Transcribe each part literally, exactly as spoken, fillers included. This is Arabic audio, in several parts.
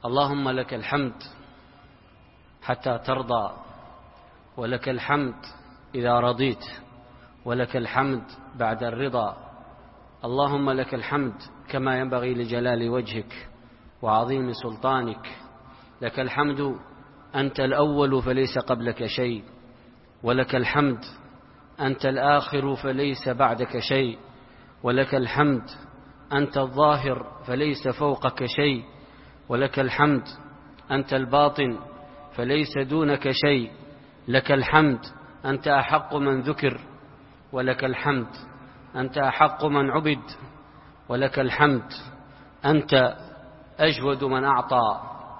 اللهم لك الحمد حتى ترضى، ولك الحمد إذا رضيت، ولك الحمد بعد الرضا. اللهم لك الحمد كما ينبغي لجلال وجهك وعظيم سلطانك. لك الحمد أنت الأول فليس قبلك شيء، ولك الحمد أنت الآخر فليس بعدك شيء، ولك الحمد أنت الظاهر فليس فوقك شيء، ولك الحمد أنت الباطن فليس دونك شيء. لك الحمد أنت أحق من ذكر، ولك الحمد أنت أحق من عبد، ولك الحمد أنت أجود من أعطى.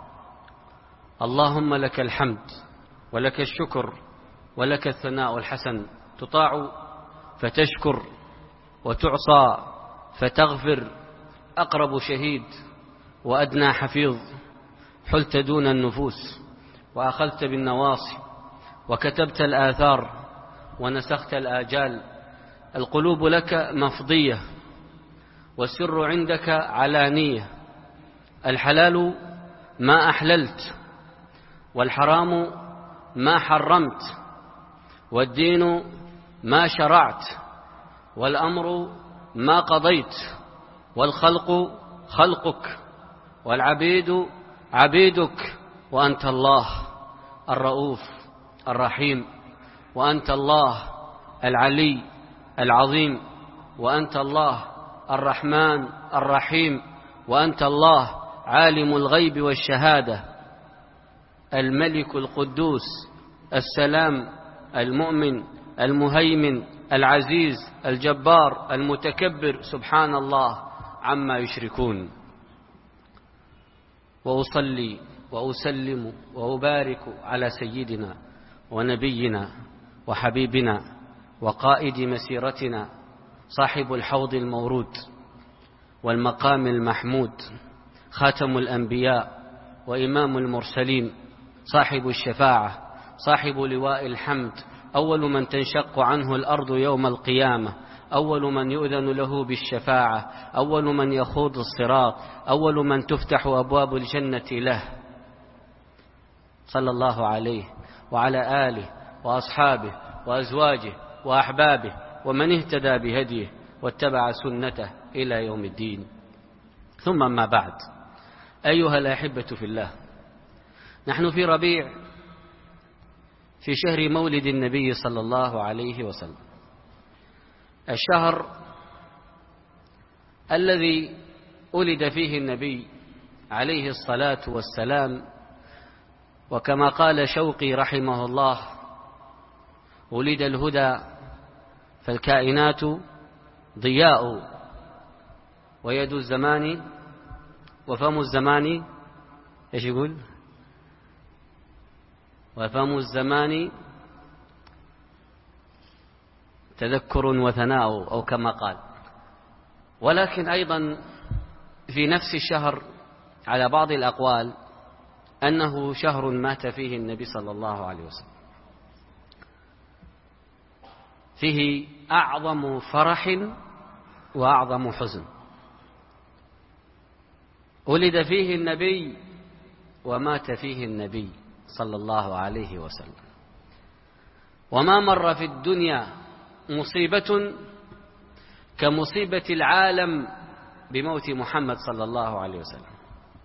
اللهم لك الحمد ولك الشكر ولك الثناء الحسن. تطاع فتشكر، وتعصى فتغفر. أقرب شهيد وأدنى حفيظ، حلت دون النفوس وأخذت بالنواصي، وكتبت الآثار ونسخت الآجال. القلوب لك مفضية، والسر عندك علانية. الحلال ما أحللت، والحرام ما حرمت، والدين ما شرعت، والأمر ما قضيت، والخلق خلقك، والعبيد عبيدك. وأنت الله الرؤوف الرحيم، وأنت الله العلي العظيم، وأنت الله الرحمن الرحيم، وأنت الله عالم الغيب والشهادة، الملك القدوس السلام المؤمن المهيمن العزيز الجبار المتكبر، سبحان الله عما يشركون. وأصلي وأسلم وأبارك على سيدنا ونبينا وحبيبنا وقائد مسيرتنا، صاحب الحوض المورود والمقام المحمود، خاتم الأنبياء وإمام المرسلين، صاحب الشفاعة، صاحب لواء الحمد، أول من تنشق عنه الأرض يوم القيامة، أول من يؤذن له بالشفاعة، أول من يخوض الصراط، أول من تفتح أبواب الجنة له، صلى الله عليه وعلى آله وأصحابه وأزواجه وأحبابه ومن اهتدى بهديه واتبع سنته إلى يوم الدين. ثم ما بعد، أيها الأحبة في الله، نحن في ربيع، في شهر مولد النبي صلى الله عليه وسلم، الشهر الذي ولد فيه النبي عليه الصلاة والسلام. وكما قال شوقي رحمه الله: ولد الهدى فالكائنات ضياء، ويد الزمان وفم الزمان ايش يقول؟ وفم الزمان تذكر وثناء، أو كما قال. ولكن أيضا في نفس الشهر على بعض الأقوال أنه شهر مات فيه النبي صلى الله عليه وسلم، فيه أعظم فرح وأعظم حزن. ولد فيه النبي ومات فيه النبي صلى الله عليه وسلم. وما مر في الدنيا مصيبة كمصيبة العالم بموت محمد صلى الله عليه وسلم.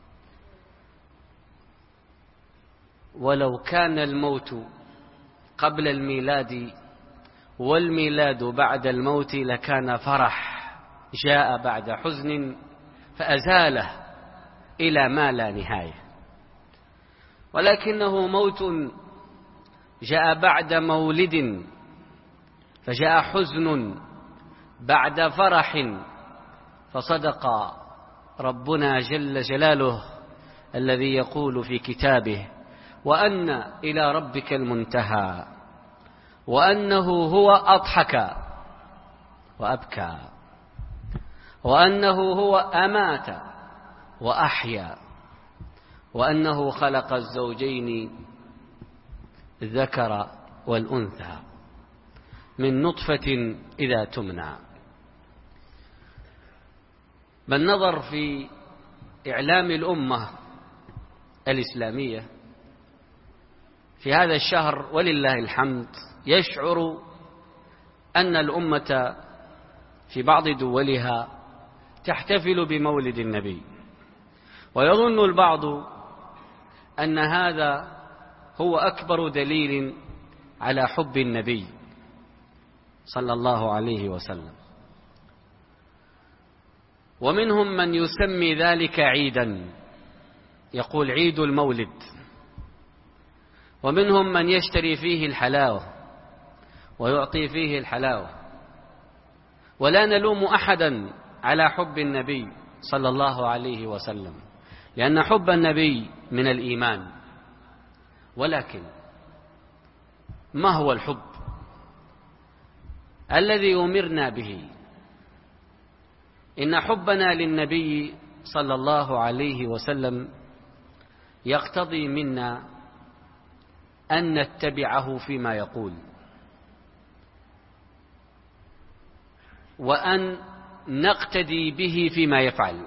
ولو كان الموت قبل الميلاد والميلاد بعد الموت لكان فرح جاء بعد حزن فأزاله إلى ما لا نهاية. ولكنه موت جاء بعد مولد، فجاء حزن بعد فرح. فصدق ربنا جل جلاله الذي يقول في كتابه: وأن إلى ربك المنتهى، وأنه هو أضحك وأبكى، وأنه هو أمات وأحيا، وأنه خلق الزوجين الذكر والأنثى من نطفة إذا تمنى. بالنظر في إعلام الأمة الإسلامية في هذا الشهر ولله الحمد يشعر أن الأمة في بعض دولها تحتفل بمولد النبي، ويظن البعض أن هذا هو أكبر دليل على حب النبي صلى الله عليه وسلم. ومنهم من يسمي ذلك عيدا، يقول عيد المولد، ومنهم من يشتري فيه الحلاوة ويعطي فيه الحلاوة. ولا نلوم أحدا على حب النبي صلى الله عليه وسلم، لأن حب النبي من الإيمان. ولكن ما هو الحب الذي أمرنا به؟ إن حبنا للنبي صلى الله عليه وسلم يقتضي منا أن نتبعه فيما يقول، وأن نقتدي به فيما يفعل.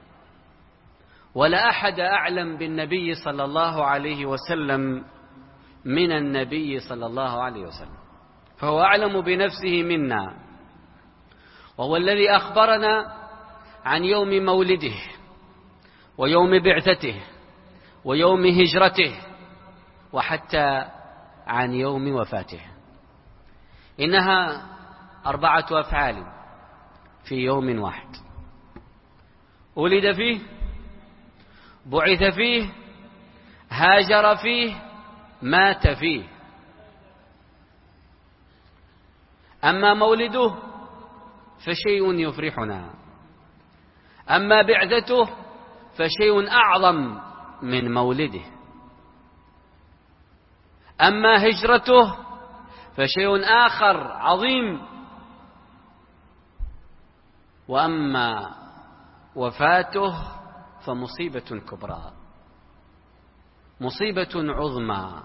ولا أحد أعلم بالنبي صلى الله عليه وسلم من النبي صلى الله عليه وسلم، فهو أعلم بنفسه منا، وهو الذي أخبرنا عن يوم مولده ويوم بعثته ويوم هجرته وحتى عن يوم وفاته. إنها أربعة أفعال في يوم واحد: ولد فيه، بعث فيه، هاجر فيه، مات فيه. أما مولده فشيء يفرحنا، أما بعثته فشيء أعظم من مولده، أما هجرته فشيء آخر عظيم، وأما وفاته فمصيبة كبرى، مصيبة عظمى،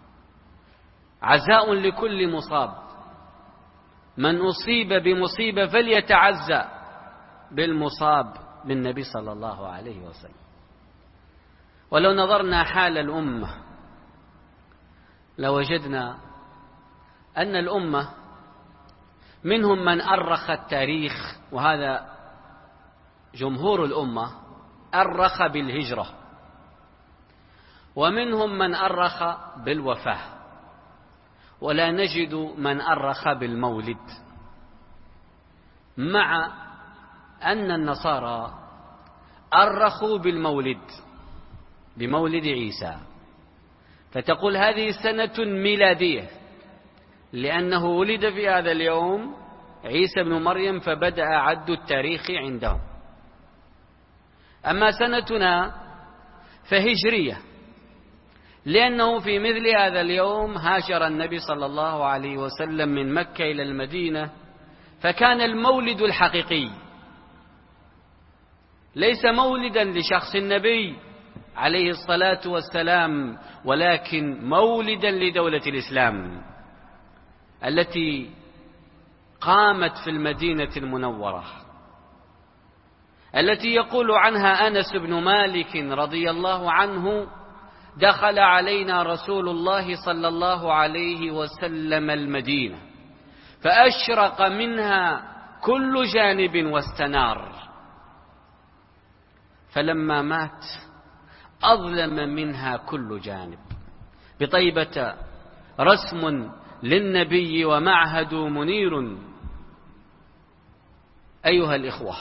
عزاء لكل مصاب. من أصيب بمصيبة فليتعزى بالمصاب بالنبي صلى الله عليه وسلم. ولو نظرنا حال الأمة لوجدنا أن الأمة منهم من أرخ التاريخ، وهذا جمهور الأمة أرخ بالهجرة، ومنهم من أرخ بالوفاة، ولا نجد من أرخ بالمولد، مع أن النصارى أرخوا بالمولد، بمولد عيسى، فتقول هذه سنة ميلادية لأنه ولد في هذا اليوم عيسى بن مريم، فبدأ عد التاريخ عندهم. أما سنتنا فهجرية، لأنه في مثل هذا اليوم هاجر النبي صلى الله عليه وسلم من مكة إلى المدينة، فكان المولد الحقيقي ليس مولدا لشخص النبي عليه الصلاة والسلام، ولكن مولدا لدولة الإسلام التي قامت في المدينة المنورة، التي يقول عنها أنس بن مالك رضي الله عنه: دخل علينا رسول الله صلى الله عليه وسلم المدينة فأشرق منها كل جانب واستنار، فلما مات أظلم منها كل جانب. بطيبة رسم للنبي ومعهد منير. أيها الإخوة،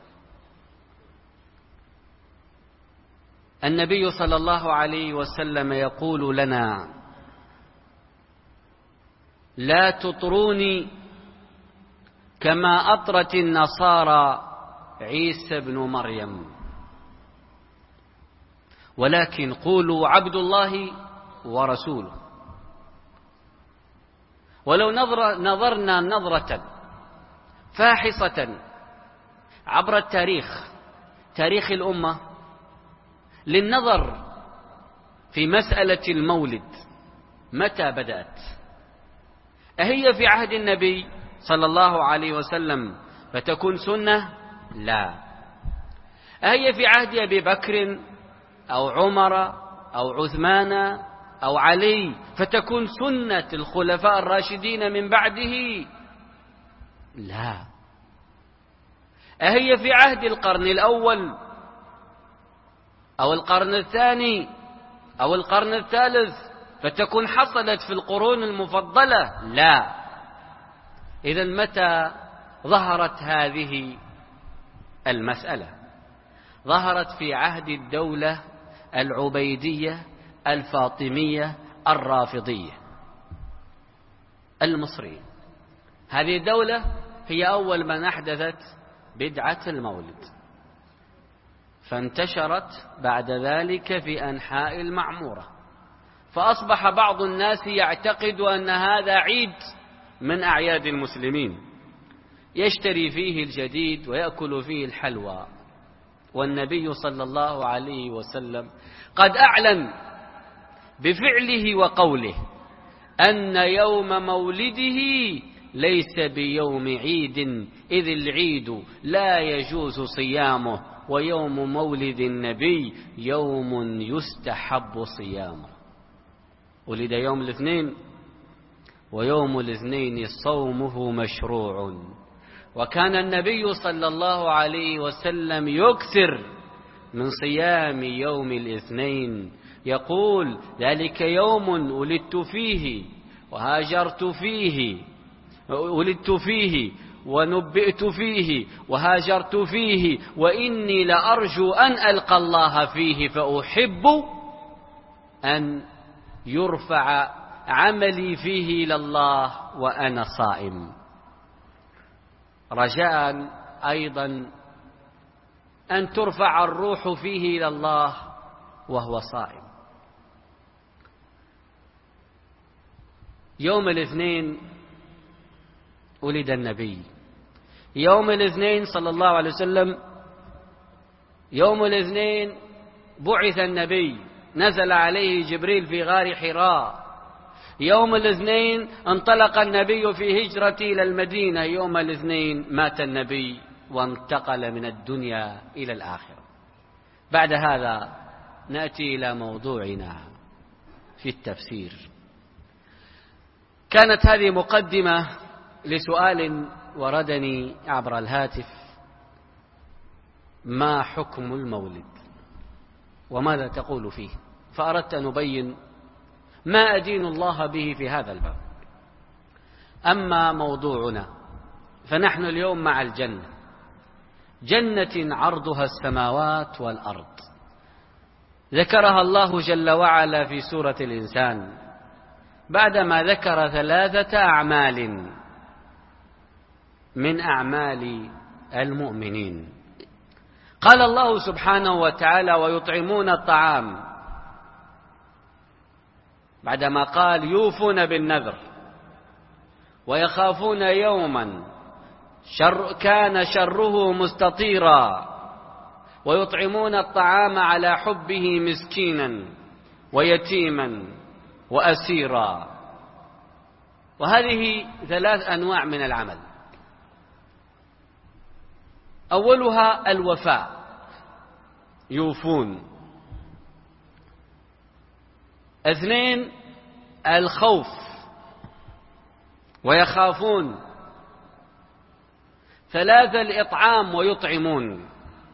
النبي صلى الله عليه وسلم يقول لنا: لا تطروني كما أطرت النصارى عيسى بن مريم، ولكن قولوا عبد الله ورسوله. ولو نظر نظرنا نظرة فاحصة عبر التاريخ، تاريخ الأمة، للنظر في مسألة المولد، متى بدأت؟ أهي في عهد النبي صلى الله عليه وسلم فتكون سنة؟ لا. أهي في عهد أبي بكر أو عمر أو عثمان أو علي فتكون سنة الخلفاء الراشدين من بعده؟ لا. أهي في عهد القرن الأول أو القرن الثاني أو القرن الثالث فتكون حصلت في القرون المفضلة؟ لا. إذن متى ظهرت هذه المسألة؟ ظهرت في عهد الدولة العبيدية الفاطمية الرافضية المصرية. هذه الدولة هي أول من أحدثت بدعة المولد، فانتشرت بعد ذلك في أنحاء المعمورة، فأصبح بعض الناس يعتقد أن هذا عيد من أعياد المسلمين، يشتري فيه الجديد ويأكل فيه الحلوى. والنبي صلى الله عليه وسلم قد أعلن بفعله وقوله أن يوم مولده ليس بيوم عيد، إذ العيد لا يجوز صيامه، ويوم مولد النبي يوم يستحب صيامه. ولد يوم الاثنين، ويوم الاثنين صومه مشروع. وكان النبي صلى الله عليه وسلم يكثر من صيام يوم الاثنين، يقول: ذلك يوم ولدت فيه وهاجرت فيه ولدت فيه ونبئت فيه وهاجرت فيه، وإني لأرجو أن ألقى الله فيه، فأحب أن يرفع عملي فيه إلى الله وأنا صائم، رجاء أيضا أن ترفع الروح فيه إلى الله وهو صائم. يوم الاثنين ولد النبي، يوم الاثنين صلى الله عليه وسلم، يوم الاثنين بعث النبي، نزل عليه جبريل في غار حراء. يوم الاثنين انطلق النبي في هجرته إلى المدينة. يوم الاثنين مات النبي وانتقل من الدنيا إلى الآخرة. بعد هذا نأتي إلى موضوعنا في التفسير. كانت هذه مقدمة لسؤال وردني عبر الهاتف: ما حكم المولد وماذا تقول فيه؟ فأردت أن أبين ما أدين الله به في هذا الباب. أما موضوعنا فنحن اليوم مع الجنة، جنة عرضها السماوات والأرض، ذكرها الله جل وعلا في سورة الإنسان بعدما ذكر ثلاثة أعمال من أعمال المؤمنين. قال الله سبحانه وتعالى: ويطعمون الطعام، بعدما قال يوفون بالنذر ويخافون يوما شر كان شره مستطيرا، ويطعمون الطعام على حبه مسكينا ويتيما وأسيرا. وهذه ثلاث أنواع من العمل. أولها الوفاء، يوفون. اثنين الخوف، ويخافون. ثلاثة الإطعام، ويطعمون.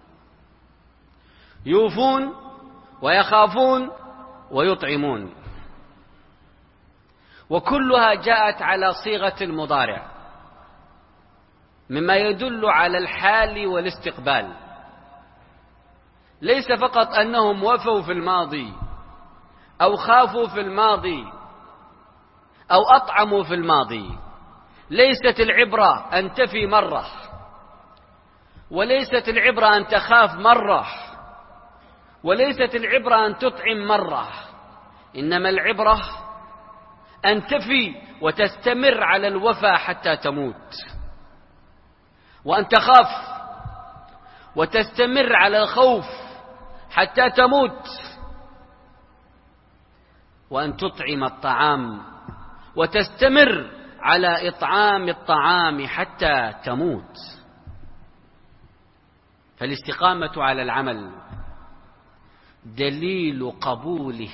يوفون ويخافون ويطعمون، وكلها جاءت على صيغة المضارع، مما يدل على الحال والاستقبال. ليس فقط أنهم وفوا في الماضي أو خافوا في الماضي أو أطعموا في الماضي. ليست العبرة أن تفي مرة، وليست العبرة أن تخاف مرة، وليست العبرة أن تطعم مرة، إنما العبرة أن تفي وتستمر على الوفاء حتى تموت، وأن تخاف وتستمر على الخوف حتى تموت، وأن تطعم الطعام وتستمر على إطعام الطعام حتى تموت. فالاستقامة على العمل دليل قبوله.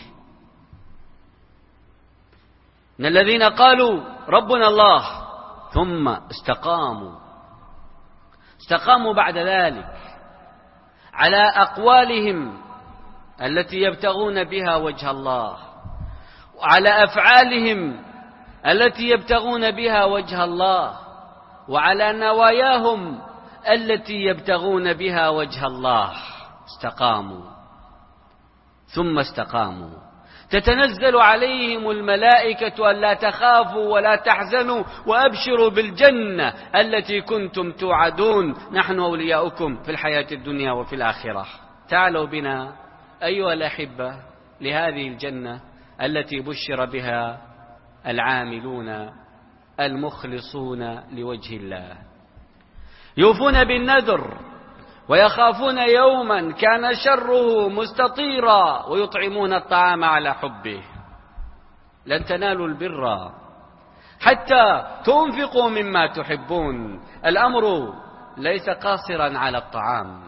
إن الذين قالوا ربنا الله ثم استقاموا استقاموا بعد ذلك على أقوالهم التي يبتغون بها وجه الله، وعلى أفعالهم التي يبتغون بها وجه الله، وعلى نواياهم التي يبتغون بها وجه الله، استقاموا ثم استقاموا. تتنزل عليهم الملائكة ألا تخافوا ولا تحزنوا وأبشروا بالجنة التي كنتم توعدون، نحن أولياؤكم في الحياة الدنيا وفي الآخرة. تعالوا بنا أيها الأحبة لهذه الجنة التي بشر بها العاملون المخلصون لوجه الله، يوفون بالنذر ويخافون يوما كان شره مستطيرا ويطعمون الطعام على حبه. لن تنالوا البر حتى تنفقوا مما تحبون. الأمر ليس قاصرا على الطعام.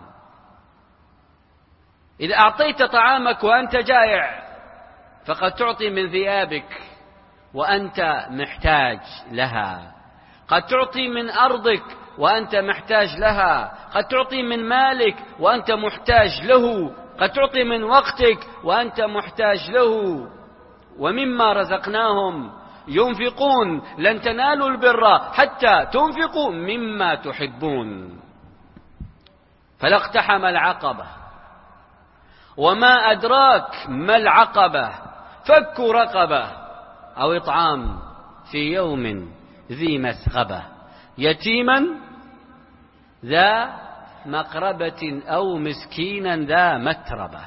إذا أعطيت طعامك وأنت جائع فقد تعطي من ثيابك وأنت محتاج لها، قد تعطي من أرضك وأنت محتاج لها، قد تعطي من مالك وأنت محتاج له، قد تعطي من وقتك وأنت محتاج له. ومما رزقناهم ينفقون. لن تنالوا البر حتى تنفقوا مما تحبون. فلا اقتحم العقبة. وما أدراك ما العقبة؟ فك رقبة أو إطعام في يوم ذي مسغبة، يتيما ذا مقربة أو مسكينا ذا متربة.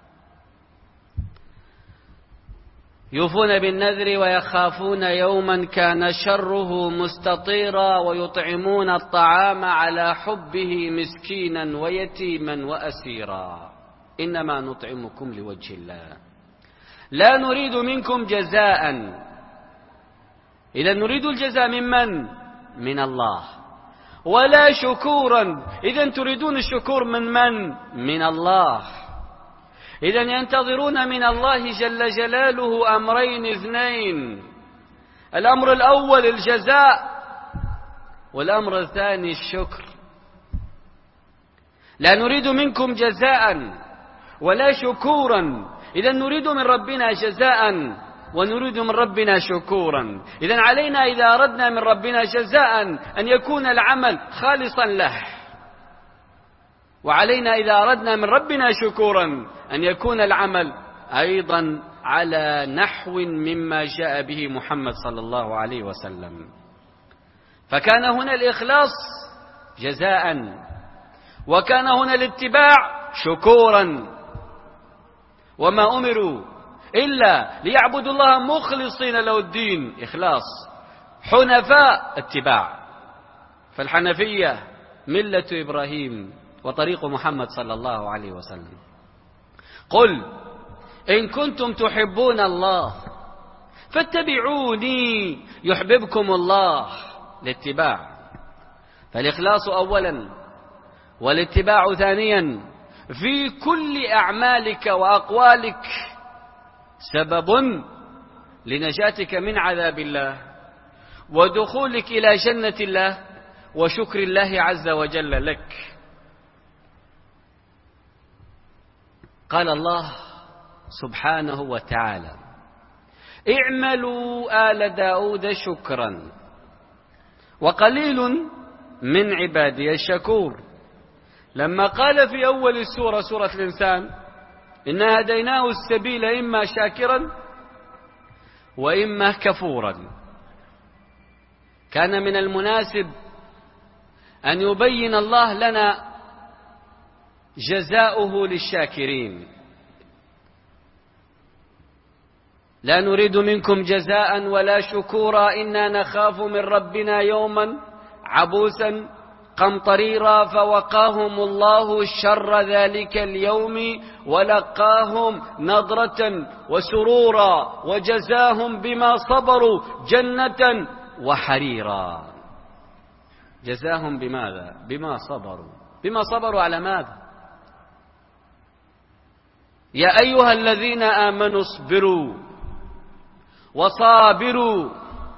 يوفون بالنذر ويخافون يوما كان شره مستطيرا ويطعمون الطعام على حبه مسكينا ويتيما وأسيرا. إنما نطعمكم لوجه الله لا نريد منكم جزاء. إذا نريد الجزاء ممن؟ من الله. ولا شكورا. إذا تريدون الشكور من من؟ من الله. إذا ينتظرون من الله جل جلاله أمرين اثنين: الأمر الأول الجزاء، والأمر الثاني الشكر. لا نريد منكم جزاء ولا شكورا. إذا نريد من ربنا جزاء ونريد من ربنا شكورا. إذن علينا إذا أردنا من ربنا جزاء أن يكون العمل خالصا له، وعلينا إذا أردنا من ربنا شكورا أن يكون العمل أيضا على نحو مما جاء به محمد صلى الله عليه وسلم. فكان هنا الإخلاص جزاء، وكان هنا الاتباع شكورا. وما أمروا إلا ليعبدوا الله مخلصين له الدين، إخلاص، حنفاء، اتباع. فالحنفية ملة إبراهيم وطريق محمد صلى الله عليه وسلم. قل إن كنتم تحبون الله فاتبعوني يحببكم الله. الاتباع، فالإخلاص أولا والاتباع ثانيا في كل أعمالك وأقوالك سبب لنجاتك من عذاب الله ودخولك إلى جنة الله وشكر الله عز وجل لك. قال الله سبحانه وتعالى: اعملوا آل داود شكرا وقليل من عبادي الشكور. لما قال في أول السورة، سورة الإنسان: إنا هديناه السبيل إما شاكرا وإما كفورا، كان من المناسب أن يبين الله لنا جزاؤه للشاكرين. لا نريد منكم جزاء ولا شكورا إنا نخاف من ربنا يوما عبوسا قمطريرا فوقاهم الله شر ذلك اليوم ولقاهم نضرة وسرورا وجزاهم بما صبروا جنة وحريرا. جزاهم بماذا؟ بما صبروا. بما صبروا على ماذا؟ يا أيها الذين آمنوا اصبروا وصابروا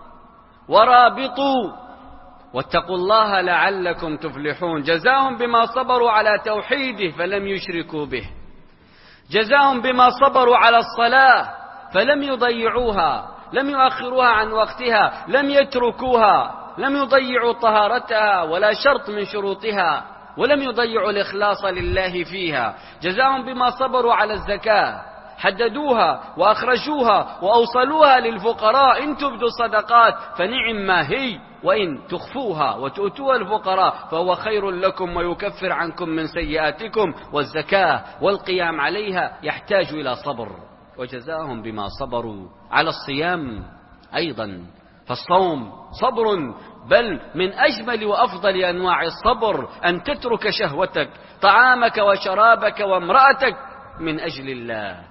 ورابطوا واتقوا الله لعلكم تفلحون. جزاهم بما صبروا على توحيده فلم يشركوا به، جزاهم بما صبروا على الصلاة فلم يضيعوها، لم يؤخروها عن وقتها، لم يتركوها، لم يضيعوا طهارتها ولا شرط من شروطها، ولم يضيعوا الإخلاص لله فيها. جزاهم بما صبروا على الزكاة، حددوها وأخرجوها وأوصلوها للفقراء. إن تبدوا الصدقات فنعم ما هي، وإن تخفوها وتؤتوها الفقراء فهو خير لكم ويكفر عنكم من سيئاتكم. والزكاة والقيام عليها يحتاج إلى صبر. وجزاهم بما صبروا على الصيام أيضا، فالصوم صبر، بل من أجمل وأفضل أنواع الصبر أن تترك شهوتك، طعامك وشرابك وامرأتك من أجل الله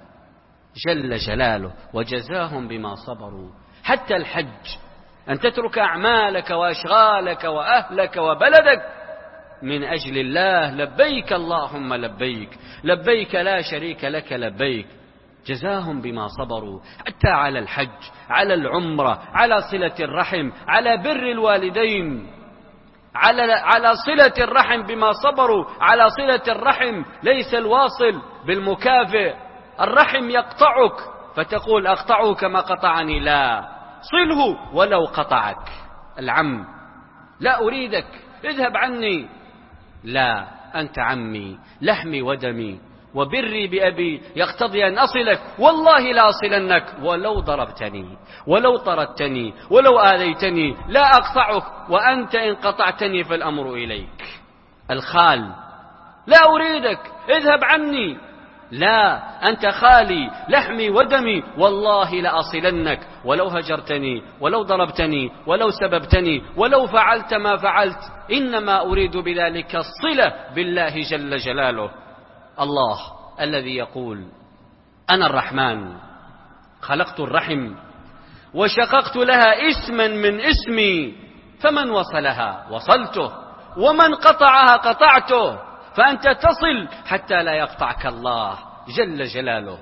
جل جلاله. وجزاهم بما صبروا. حتى الحج، أن تترك أعمالك وأشغالك وأهلك وبلدك من أجل الله. لبيك اللهم لبيك، لبيك لا شريك لك لبيك. جزاهم بما صبروا. حتى على الحج، على العمرة، على صلة الرحم، على بر الوالدين، على على صلة الرحم بما صبروا على صلة الرحم. ليس الواصل بالمكافئ. الرحم يقطعك فتقول أقطعه كما قطعني، لا، صله ولو قطعك. العم، لا أريدك، اذهب عني، لا، أنت عمي، لحمي ودمي، وبري بأبي يقتضي أن أصلك، والله لا أصلنك ولو ضربتني ولو طردتني ولو آذيتني، لا أقطعك، وأنت إن قطعتني فالأمر إليك. الخال، لا أريدك، اذهب عني، لا، أنت خالي، لحمي ودمي، والله لأصلنك ولو هجرتني ولو ضربتني ولو سببتني ولو فعلت ما فعلت، إنما أريد بذلك الصلة بالله جل جلاله. الله الذي يقول: أنا الرحمن خلقت الرحم وشققت لها اسما من اسمي، فمن وصلها وصلته ومن قطعها قطعته، فأنت تصل حتى لا يقطعك الله جل جلاله.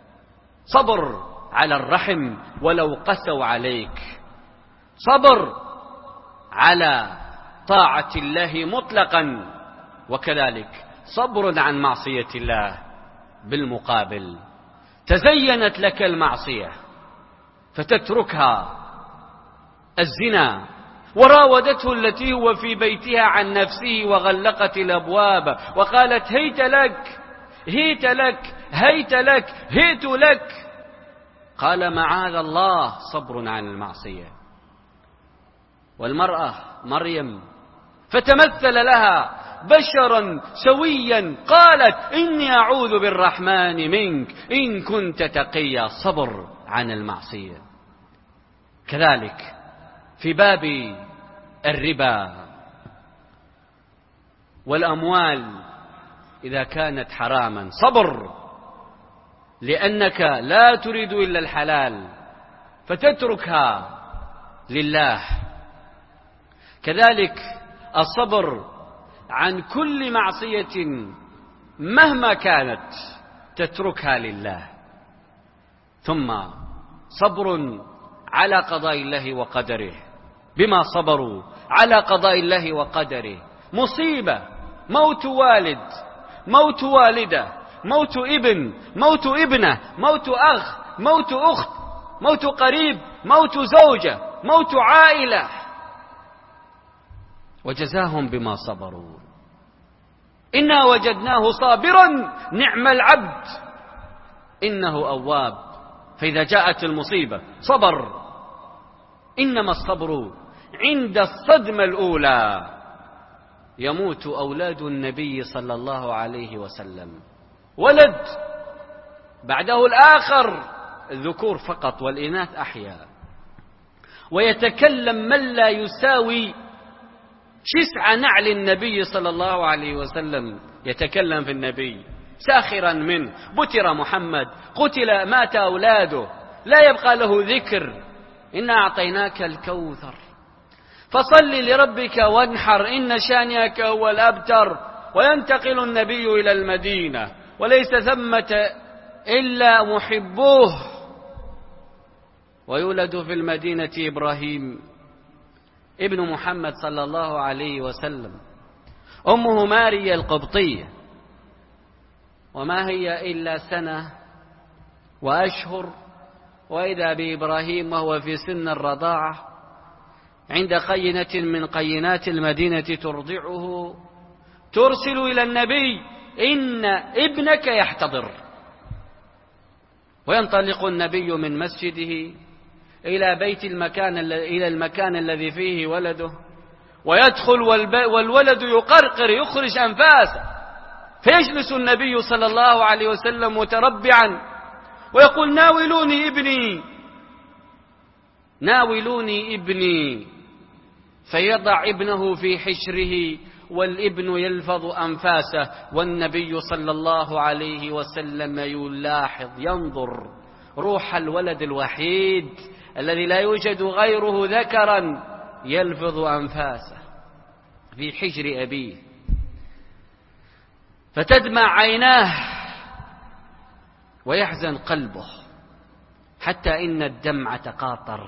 صبر على الرحم ولو قسوا عليك، صبر على طاعة الله مطلقا، وكذلك صبر عن معصية الله. بالمقابل تزينت لك المعصية فتتركها، الزنا، وراودته التي هو في بيتها عن نفسه وغلقت الأبواب وقالت: هيت لك هيت لك هيت لك هيت لك. قال: معاذ الله، صبر عن المعصية. والمرأة مريم فتمثل لها بشرا سويا، قالت: إني أعوذ بالرحمن منك إن كنت تقيا. صبر عن المعصية. كذلك في باب الربا والأموال إذا كانت حراما، صبر، لأنك لا تريد إلا الحلال فتتركها لله. كذلك الصبر عن كل معصية مهما كانت تتركها لله. ثم صبر على قضاء الله وقدره. بما صبروا على قضاء الله وقدره، مصيبة، موت والد، موت والدة، موت ابن، موت ابنة، موت أخ، موت أخت، موت قريب، موت زوجة، موت عائلة. وجزاهم بما صبروا. إنا وجدناه صابرا نعم العبد إنه أواب. فإذا جاءت المصيبة صبر. إنما الصبر عند الصدمة الأولى. يموت أولاد النبي صلى الله عليه وسلم، ولد بعده الآخر، الذكور فقط والإناث أحياء، ويتكلم من لا يساوي شسع نعل النبي صلى الله عليه وسلم، يتكلم في النبي ساخرا منه. بتر محمد، قتل، مات أولاده، لا يبقى له ذكر. إنا أعطيناك الكوثر فصل لربك وانحر إن شانئك هو الأبتر. وينتقل النبي إلى المدينة وليس ثمة إلا محبوه، ويولد في المدينة إبراهيم ابن محمد صلى الله عليه وسلم، أمه ماريا القبطية، وما هي إلا سنة وأشهر وإذا بإبراهيم وهو في سن الرضاعة عند قينة من قينات المدينة ترضعه، ترسل إلى النبي: إن ابنك يحتضر. وينطلق النبي من مسجده إلى بيت المكان إلى المكان الذي فيه ولده، ويدخل والولد يقرقر يخرج أنفاسه، فيجلس النبي صلى الله عليه وسلم متربعا ويقول: ناولوني ابني ناولوني ابني، فيضع ابنه في حشره والابن يلفظ أنفاسه، والنبي صلى الله عليه وسلم يلاحظ ينظر روح الولد الوحيد الذي لا يوجد غيره ذكرا يلفظ أنفاسه في حجر أبيه، فتدمع عيناه ويحزن قلبه حتى إن الدمع تقاطر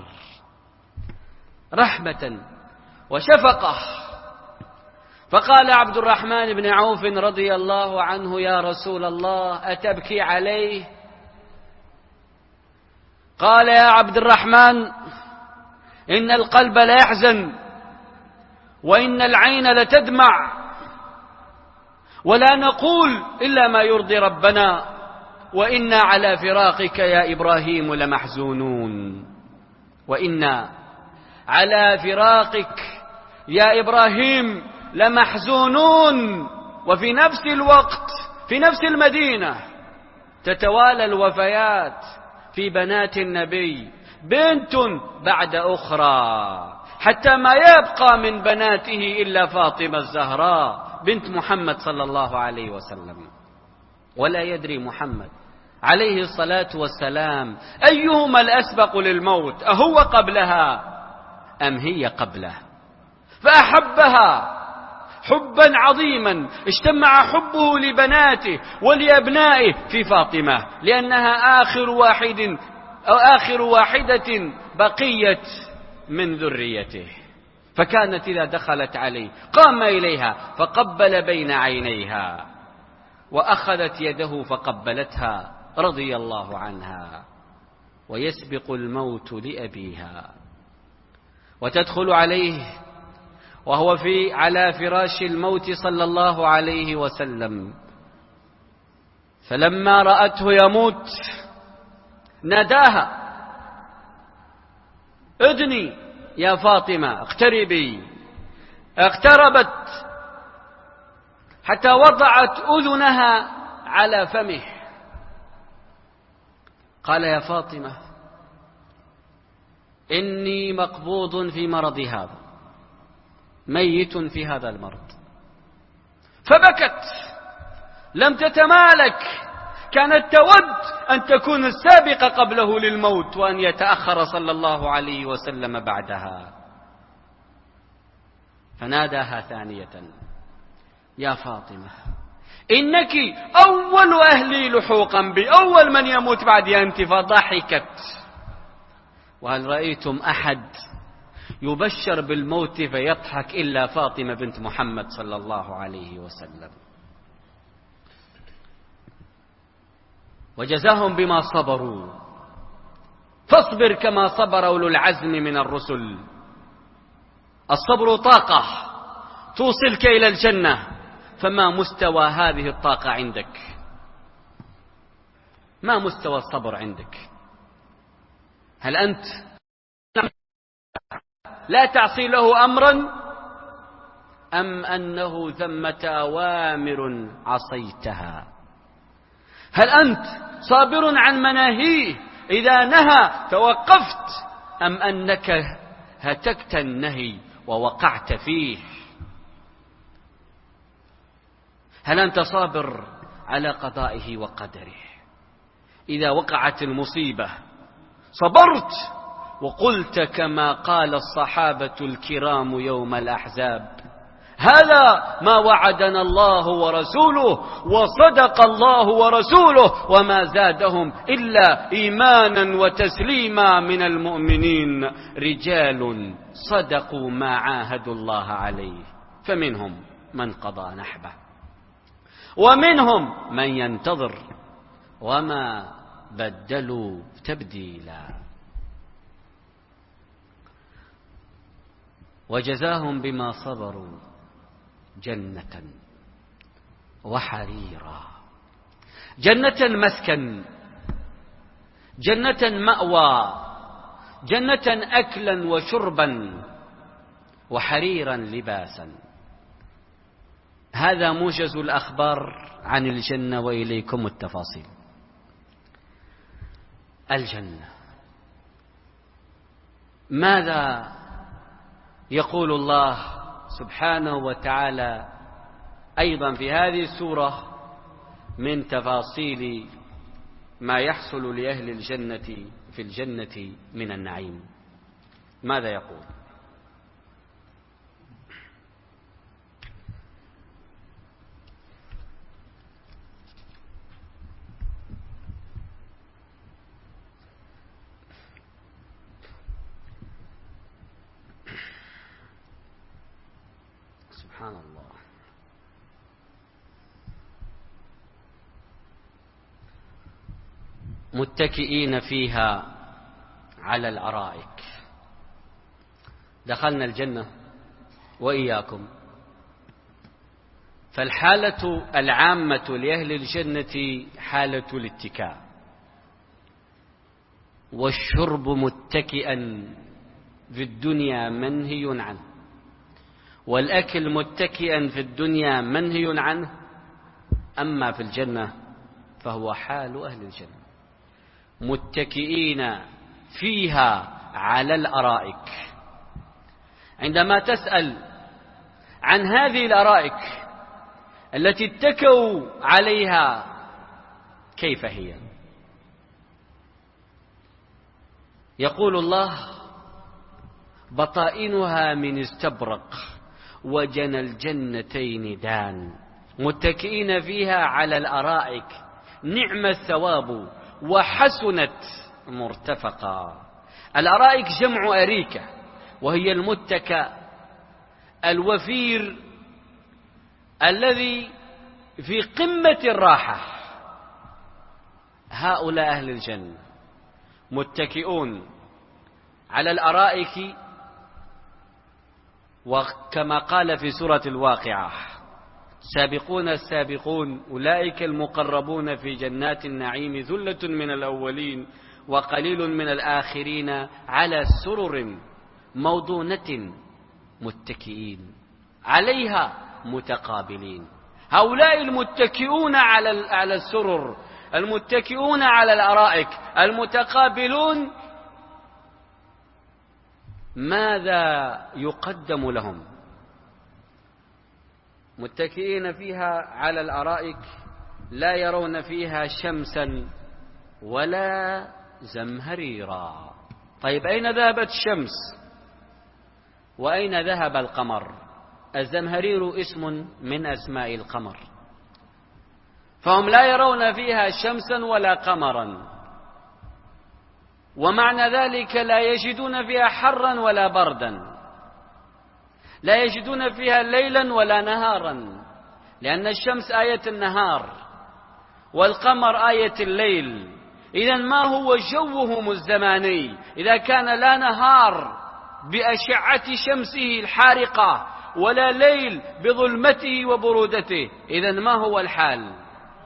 رحمة وشفقة. فقال عبد الرحمن بن عوف رضي الله عنه: يا رسول الله، أتبكي عليه؟ قال: يا عبد الرحمن، إن القلب لا يحزن وإن العين لتدمع، ولا نقول إلا ما يرضي ربنا، وإنا على فراقك يا إبراهيم لمحزونون. وإنا على فراقك يا إبراهيم لمحزونون. وفي نفس الوقت في نفس المدينة تتوالى الوفيات في بنات النبي بنت بعد أخرى، حتى ما يبقى من بناته إلا فاطمة الزهراء بنت محمد صلى الله عليه وسلم. ولا يدري محمد عليه الصلاة والسلام أيهما الأسبق للموت، أهو قبلها أم هي قبله، فأحبها حبا عظيما اجتمع حبه لبناته ولأبنائه في فاطمة، لأنها آخر واحد أو آخر واحدة بقيت من ذريته. فكانت إذا دخلت عليه قام إليها فقبل بين عينيها، وأخذت يده فقبلتها رضي الله عنها. ويسبق الموت لأبيها، وتدخل عليه وهو في على فراش الموت صلى الله عليه وسلم، فلما رأته يموت ناداها: ادني يا فاطمة، اقتربي. اقتربت حتى وضعت أذنها على فمه. قال: يا فاطمة، إني مقبوض في مرضي هذا، ميت في هذا المرض. فبكت لم تتمالك، كانت تود أن تكون السابقة قبله للموت وأن يتأخر صلى الله عليه وسلم بعدها. فناداها ثانية: يا فاطمة، إنك أول أهلي لحوقا بي، أول من يموت بعدي أنت. فضحكت. وهل رأيتم أحد يبشر بالموت فيضحك إلا فاطمة بنت محمد صلى الله عليه وسلم؟ وجزاهم بما صبروا، فاصبر كما صبر أولو العزم من الرسل. الصبر طاقة توصلك إلى الجنة، فما مستوى هذه الطاقة عندك؟ ما مستوى الصبر عندك؟ هل أنت لا تعصي له أمرا، أم أنه ثمة أوامر عصيتها؟ هل أنت صابر عن مناهيه إذا نهى توقفت، أم أنك هتكت النهي ووقعت فيه؟ هل أنت صابر على قضائه وقدره؟ إذا وقعت المصيبة صبرت وقلت كما قال الصحابة الكرام يوم الأحزاب: هذا ما وعدنا الله ورسوله، وصدق الله ورسوله، وما زادهم إلا إيمانا وتسليما من المؤمنين. رجال صدقوا ما عاهدوا الله عليه، فمنهم من قضى نحبه ومنهم من ينتظر وما بدلوا تبديلا. وجزاهم بما صبروا جنة وحريرا. جنة مسكن، جنة مأوى، جنة أكلا وشربا، وحريرا لباسا. هذا موجز الأخبار عن الجنة، وإليكم التفاصيل. الجنة، ماذا يقول الله سبحانه وتعالى أيضا في هذه السورة من تفاصيل ما يحصل لأهل الجنة في الجنة من النعيم؟ ماذا يقول؟ سبحان الله. متكئين فيها على الأرائك. دخلنا الجنة وإياكم، فالحالة العامة لأهل الجنة حالة الاتكاء، والشرب متكئا في الدنيا منهي عنه، والأكل متكئا في الدنيا منهي عنه. أما في الجنة فهو حال أهل الجنة، متكئين فيها على الأرائك. عندما تسأل عن هذه الأرائك التي اتكوا عليها كيف هي، يقول الله: بطائنها من استبرق وجنى الجنتين دان، متكئين فيها على الأرائك، نعم الثواب وحسنت مرتفقا. الأرائك جمع أريكة، وهي المتكأ الوفير الذي في قمة الراحة. هؤلاء أهل الجنة متكئون على الأرائك، وكما قال في سورة الواقعة: سابقون السابقون أولئك المقربون في جنات النعيم ثلة من الأولين وقليل من الآخرين على سرر موضونة متكئين عليها متقابلين. هؤلاء المتكئون على على السرر، المتكئون على الأرائك، المتقابلون، ماذا يقدم لهم؟ متكئين فيها على الأرائك لا يرون فيها شمسا ولا زمهريرا. طيب، أين ذهبت الشمس وأين ذهب القمر؟ الزمهرير اسم من أسماء القمر، فهم لا يرون فيها شمسا ولا قمرا، ومعنى ذلك لا يجدون فيها حرا ولا بردا، لا يجدون فيها ليلا ولا نهارا، لأن الشمس آية النهار والقمر آية الليل. إذن ما هو جوهم الزماني إذا كان لا نهار بأشعة شمسه الحارقة ولا ليل بظلمته وبرودته؟ إذن ما هو الحال؟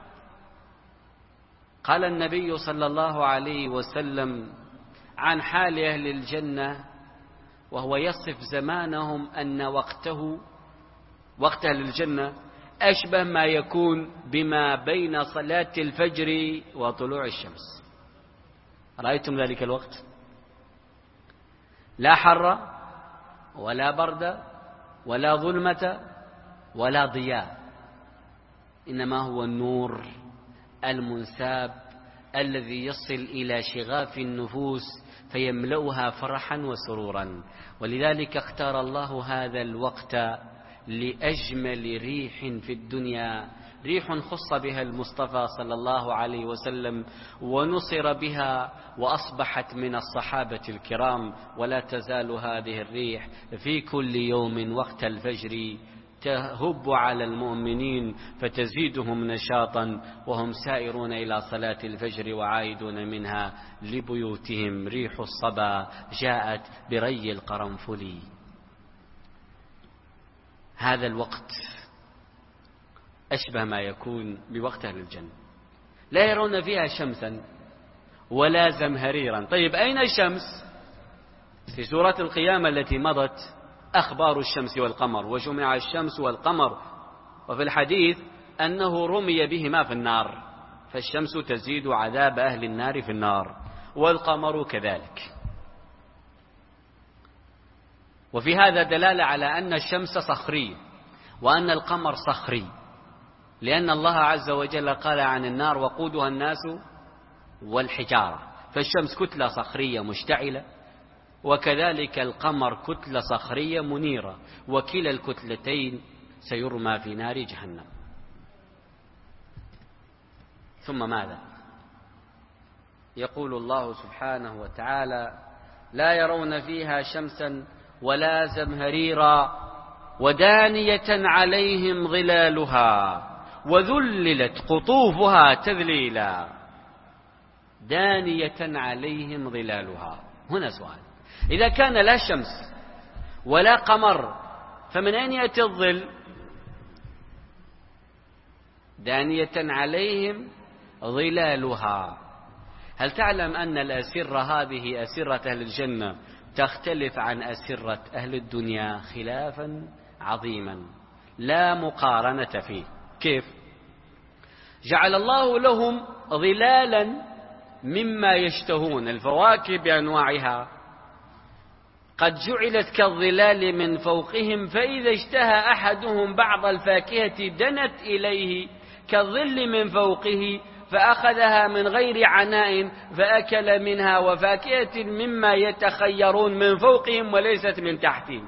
قال النبي صلى الله عليه وسلم عن حال أهل الجنة وهو يصف زمانهم أن وقته وقت أهل الجنة أشبه ما يكون بما بين صلاة الفجر وطلوع الشمس. رأيتم ذلك الوقت؟ لا حر ولا برد ولا ظلمة ولا ضياء، إنما هو النور المنساب الذي يصل إلى شغاف النفوس فيملؤها فرحا وسرورا. ولذلك اختار الله هذا الوقت لأجمل ريح في الدنيا، ريح خص بها المصطفى صلى الله عليه وسلم ونصر بها وأصبحت من الصحابة الكرام. ولا تزال هذه الريح في كل يوم وقت الفجر تهب على المؤمنين فتزيدهم نشاطا وهم سائرون إلى صلاة الفجر وعائدون منها لبيوتهم. ريح الصبا جاءت بري القرنفل. هذا الوقت أشبه ما يكون بوقت أهل الجنة، لا يرون فيها شمسا ولا زمهريرا. طيب أين الشمس؟ في سورة القيامة التي مضت أخبار الشمس والقمر، وجمع الشمس والقمر، وفي الحديث أنه رمي بهما في النار، فالشمس تزيد عذاب أهل النار في النار والقمر كذلك. وفي هذا دلالة على أن الشمس صخرية وأن القمر صخري، لأن الله عز وجل قال عن النار وقودها الناس والحجارة، فالشمس كتلة صخرية مشتعلة، وكذلك القمر كتلة صخرية منيرة، وكلا الكتلتين سيرمى في نار جهنم. ثم ماذا؟ يقول الله سبحانه وتعالى: لا يرون فيها شمسا ولا زمهريرا ودانية عليهم ظلالها وذللت قطوفها تذليلا. دانية عليهم ظلالها. هنا سؤال: إذا كان لا شمس ولا قمر فمن أين يأتي الظل؟ دانية عليهم ظلالها. هل تعلم أن الأسرة هذه أسرة أهل الجنة تختلف عن أسرة أهل الدنيا خلافا عظيما لا مقارنة فيه؟ كيف؟ جعل الله لهم ظلالا مما يشتهون، الفواكه بأنواعها قد جعلت كالظلال من فوقهم، فإذا اشتهى أحدهم بعض الفاكهة دنت إليه كالظل من فوقه فأخذها من غير عناء فأكل منها، وفاكهة مما يتخيرون من فوقهم وليست من تحتهم.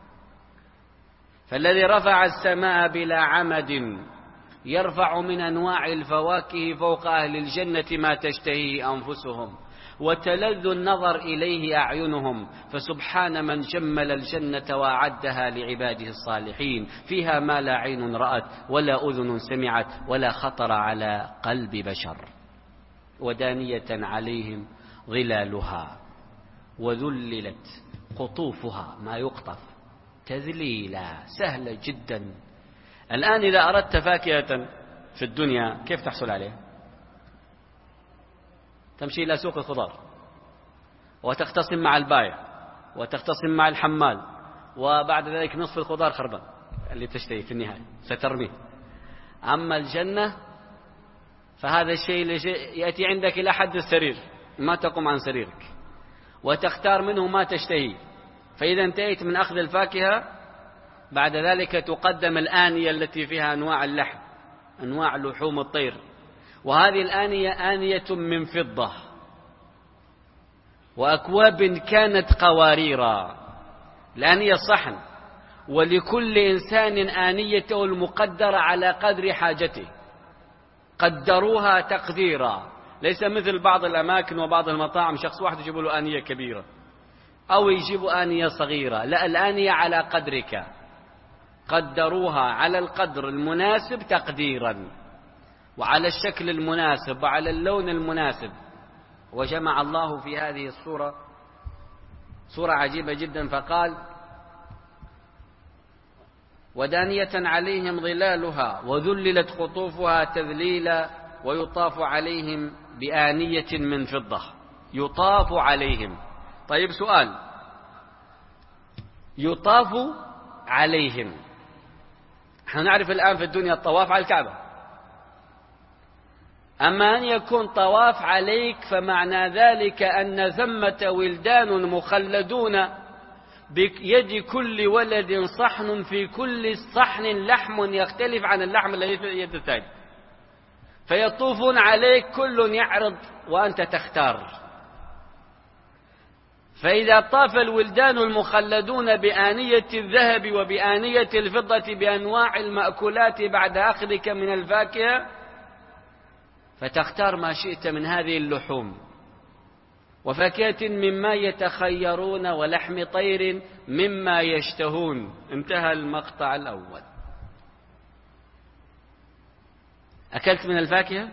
فالذي رفع السماء بلا عمد يرفع من أنواع الفواكه فوق أهل الجنة ما تشتهيه أنفسهم وتلذ النظر إليه أعينهم. فسبحان من جمل الجنة وأعدها لعباده الصالحين، فيها ما لا عين رأت ولا أذن سمعت ولا خطر على قلب بشر. ودانية عليهم ظلالها وذللت قطوفها، ما يقطف، تذليلا، سهلة جدا. الآن إذا أردت فاكهة في الدنيا كيف تحصل عليها؟ تمشي إلى سوق الخضار وتختصم مع البائع وتختصم مع الحمال، وبعد ذلك نصف الخضار خربان اللي تشتهي في النهاية سترميه. أما الجنة فهذا الشيء يأتي عندك إلى حد السرير، ما تقوم عن سريرك، وتختار منه ما تشتهي. فإذا انتهيت من أخذ الفاكهة بعد ذلك تقدم الآنية التي فيها أنواع اللحم، أنواع لحوم الطير، وهذه الآنية آنية من فضة، وأكواب كانت قواريرا. الآنية صحن، ولكل إنسان آنيته المقدرة على قدر حاجته، قدروها تقديرا، ليس مثل بعض الأماكن وبعض المطاعم شخص واحد يجيب له آنية كبيرة أو يجيب آنية صغيرة، لا، الآنية على قدرك، قدروها على القدر المناسب تقديرا وعلى الشكل المناسب وعلى اللون المناسب. وجمع الله في هذه الصورة صورة عجيبة جدا، فقال: ودانية عليهم ظلالها وذللت قطوفها تذليلا ويطاف عليهم بآنية من فضة. يطاف عليهم. طيب سؤال: يطاف عليهم، نحن نعرف الآن في الدنيا الطواف على الكعبة، أما أن يكون طواف عليك فمعنى ذلك أن ثمة ولدان مخلدون بيد كل ولد صحن، في كل صحن لحم يختلف عن اللحم الذي في يد الثاني، فيطوفون عليك كل يعرض وأنت تختار. فإذا طاف الولدان المخلدون بآنية الذهب وبآنية الفضة بأنواع المأكولات بعد أخذك من الفاكهة، فتختار ما شئت من هذه اللحوم، وفاكهة مما يتخيرون، ولحم طير مما يشتهون. انتهى المقطع الأول. أكلت من الفاكهة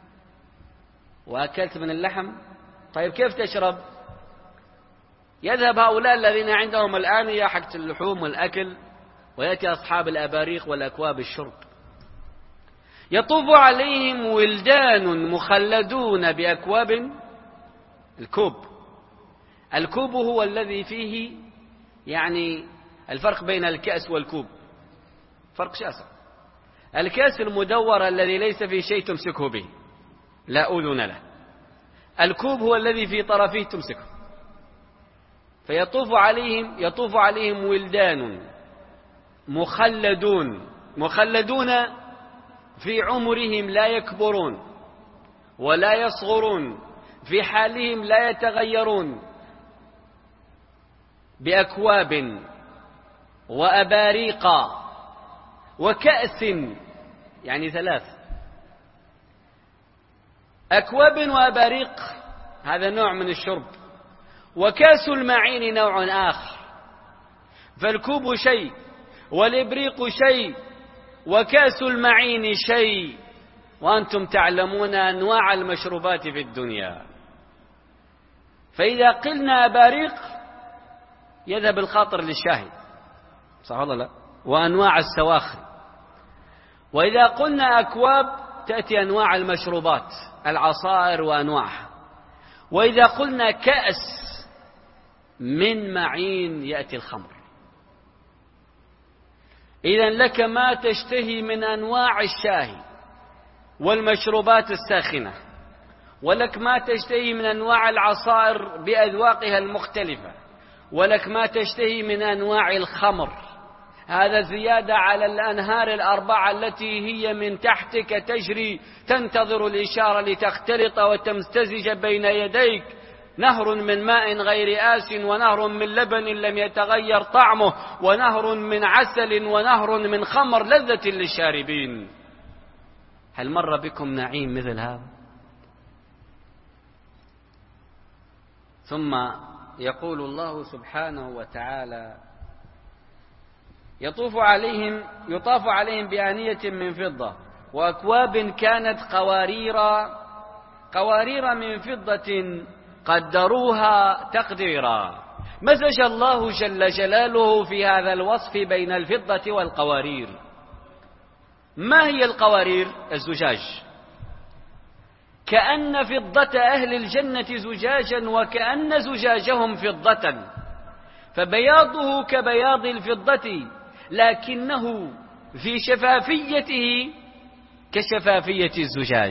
وأكلت من اللحم، طيب كيف تشرب؟ يذهب هؤلاء الذين عندهم الآنية حقت اللحوم والأكل، ويأتي أصحاب الأباريق والأكواب الشرب. يطوف عليهم ولدان مخلدون بأكواب. الكوب الكوب هو الذي فيه يعني الفرق بين الكأس والكوب فرق شاسع. الكأس المدور الذي ليس فيه شيء تمسكه به، لا أذن له. الكوب هو الذي في طرفه تمسكه. فيطوف عليهم يطوف عليهم ولدان مخلدون مخلدون في عمرهم، لا يكبرون ولا يصغرون، في حالهم لا يتغيرون، بأكواب وأباريق وكأس، يعني ثلاث أكواب وأباريق، هذا نوع من الشرب. وكاس المعين نوع آخر. فالكوب شيء، والإبريق شيء، وكاس المعين شيء، وأنتم تعلمون أنواع المشروبات في الدنيا. فإذا قلنا أباريق يذهب الخاطر للشاهي، صح ولا لا؟ وأنواع السواخن. وإذا قلنا أكواب تأتي أنواع المشروبات، العصائر وأنواعها. وإذا قلنا كأس من معين يأتي الخمر. إذن لك ما تشتهي من أنواع الشاهي والمشروبات الساخنة، ولك ما تشتهي من أنواع العصائر بأذواقها المختلفة، ولك ما تشتهي من أنواع الخمر. هذا زيادة على الأنهار الأربعة التي هي من تحتك تجري تنتظر الإشارة لتختلط وتمتزج بين يديك، نهر من ماء غير آس، ونهر من لبن لم يتغير طعمه، ونهر من عسل، ونهر من خمر لذة للشاربين. هل مر بكم نعيم مثل هذا؟ ثم يقول الله سبحانه وتعالى: يطوف عليهم يطاف عليهم بآنية من فضة وأكواب كانت قواريرا قوارير من فضة قدروها تقديرا. مزج الله جل جلاله في هذا الوصف بين الفضة والقوارير. ما هي القوارير؟ الزجاج. كأن فضة أهل الجنة زجاجا، وكأن زجاجهم فضة، فبياضه كبياض الفضة، لكنه في شفافيته كشفافية الزجاج.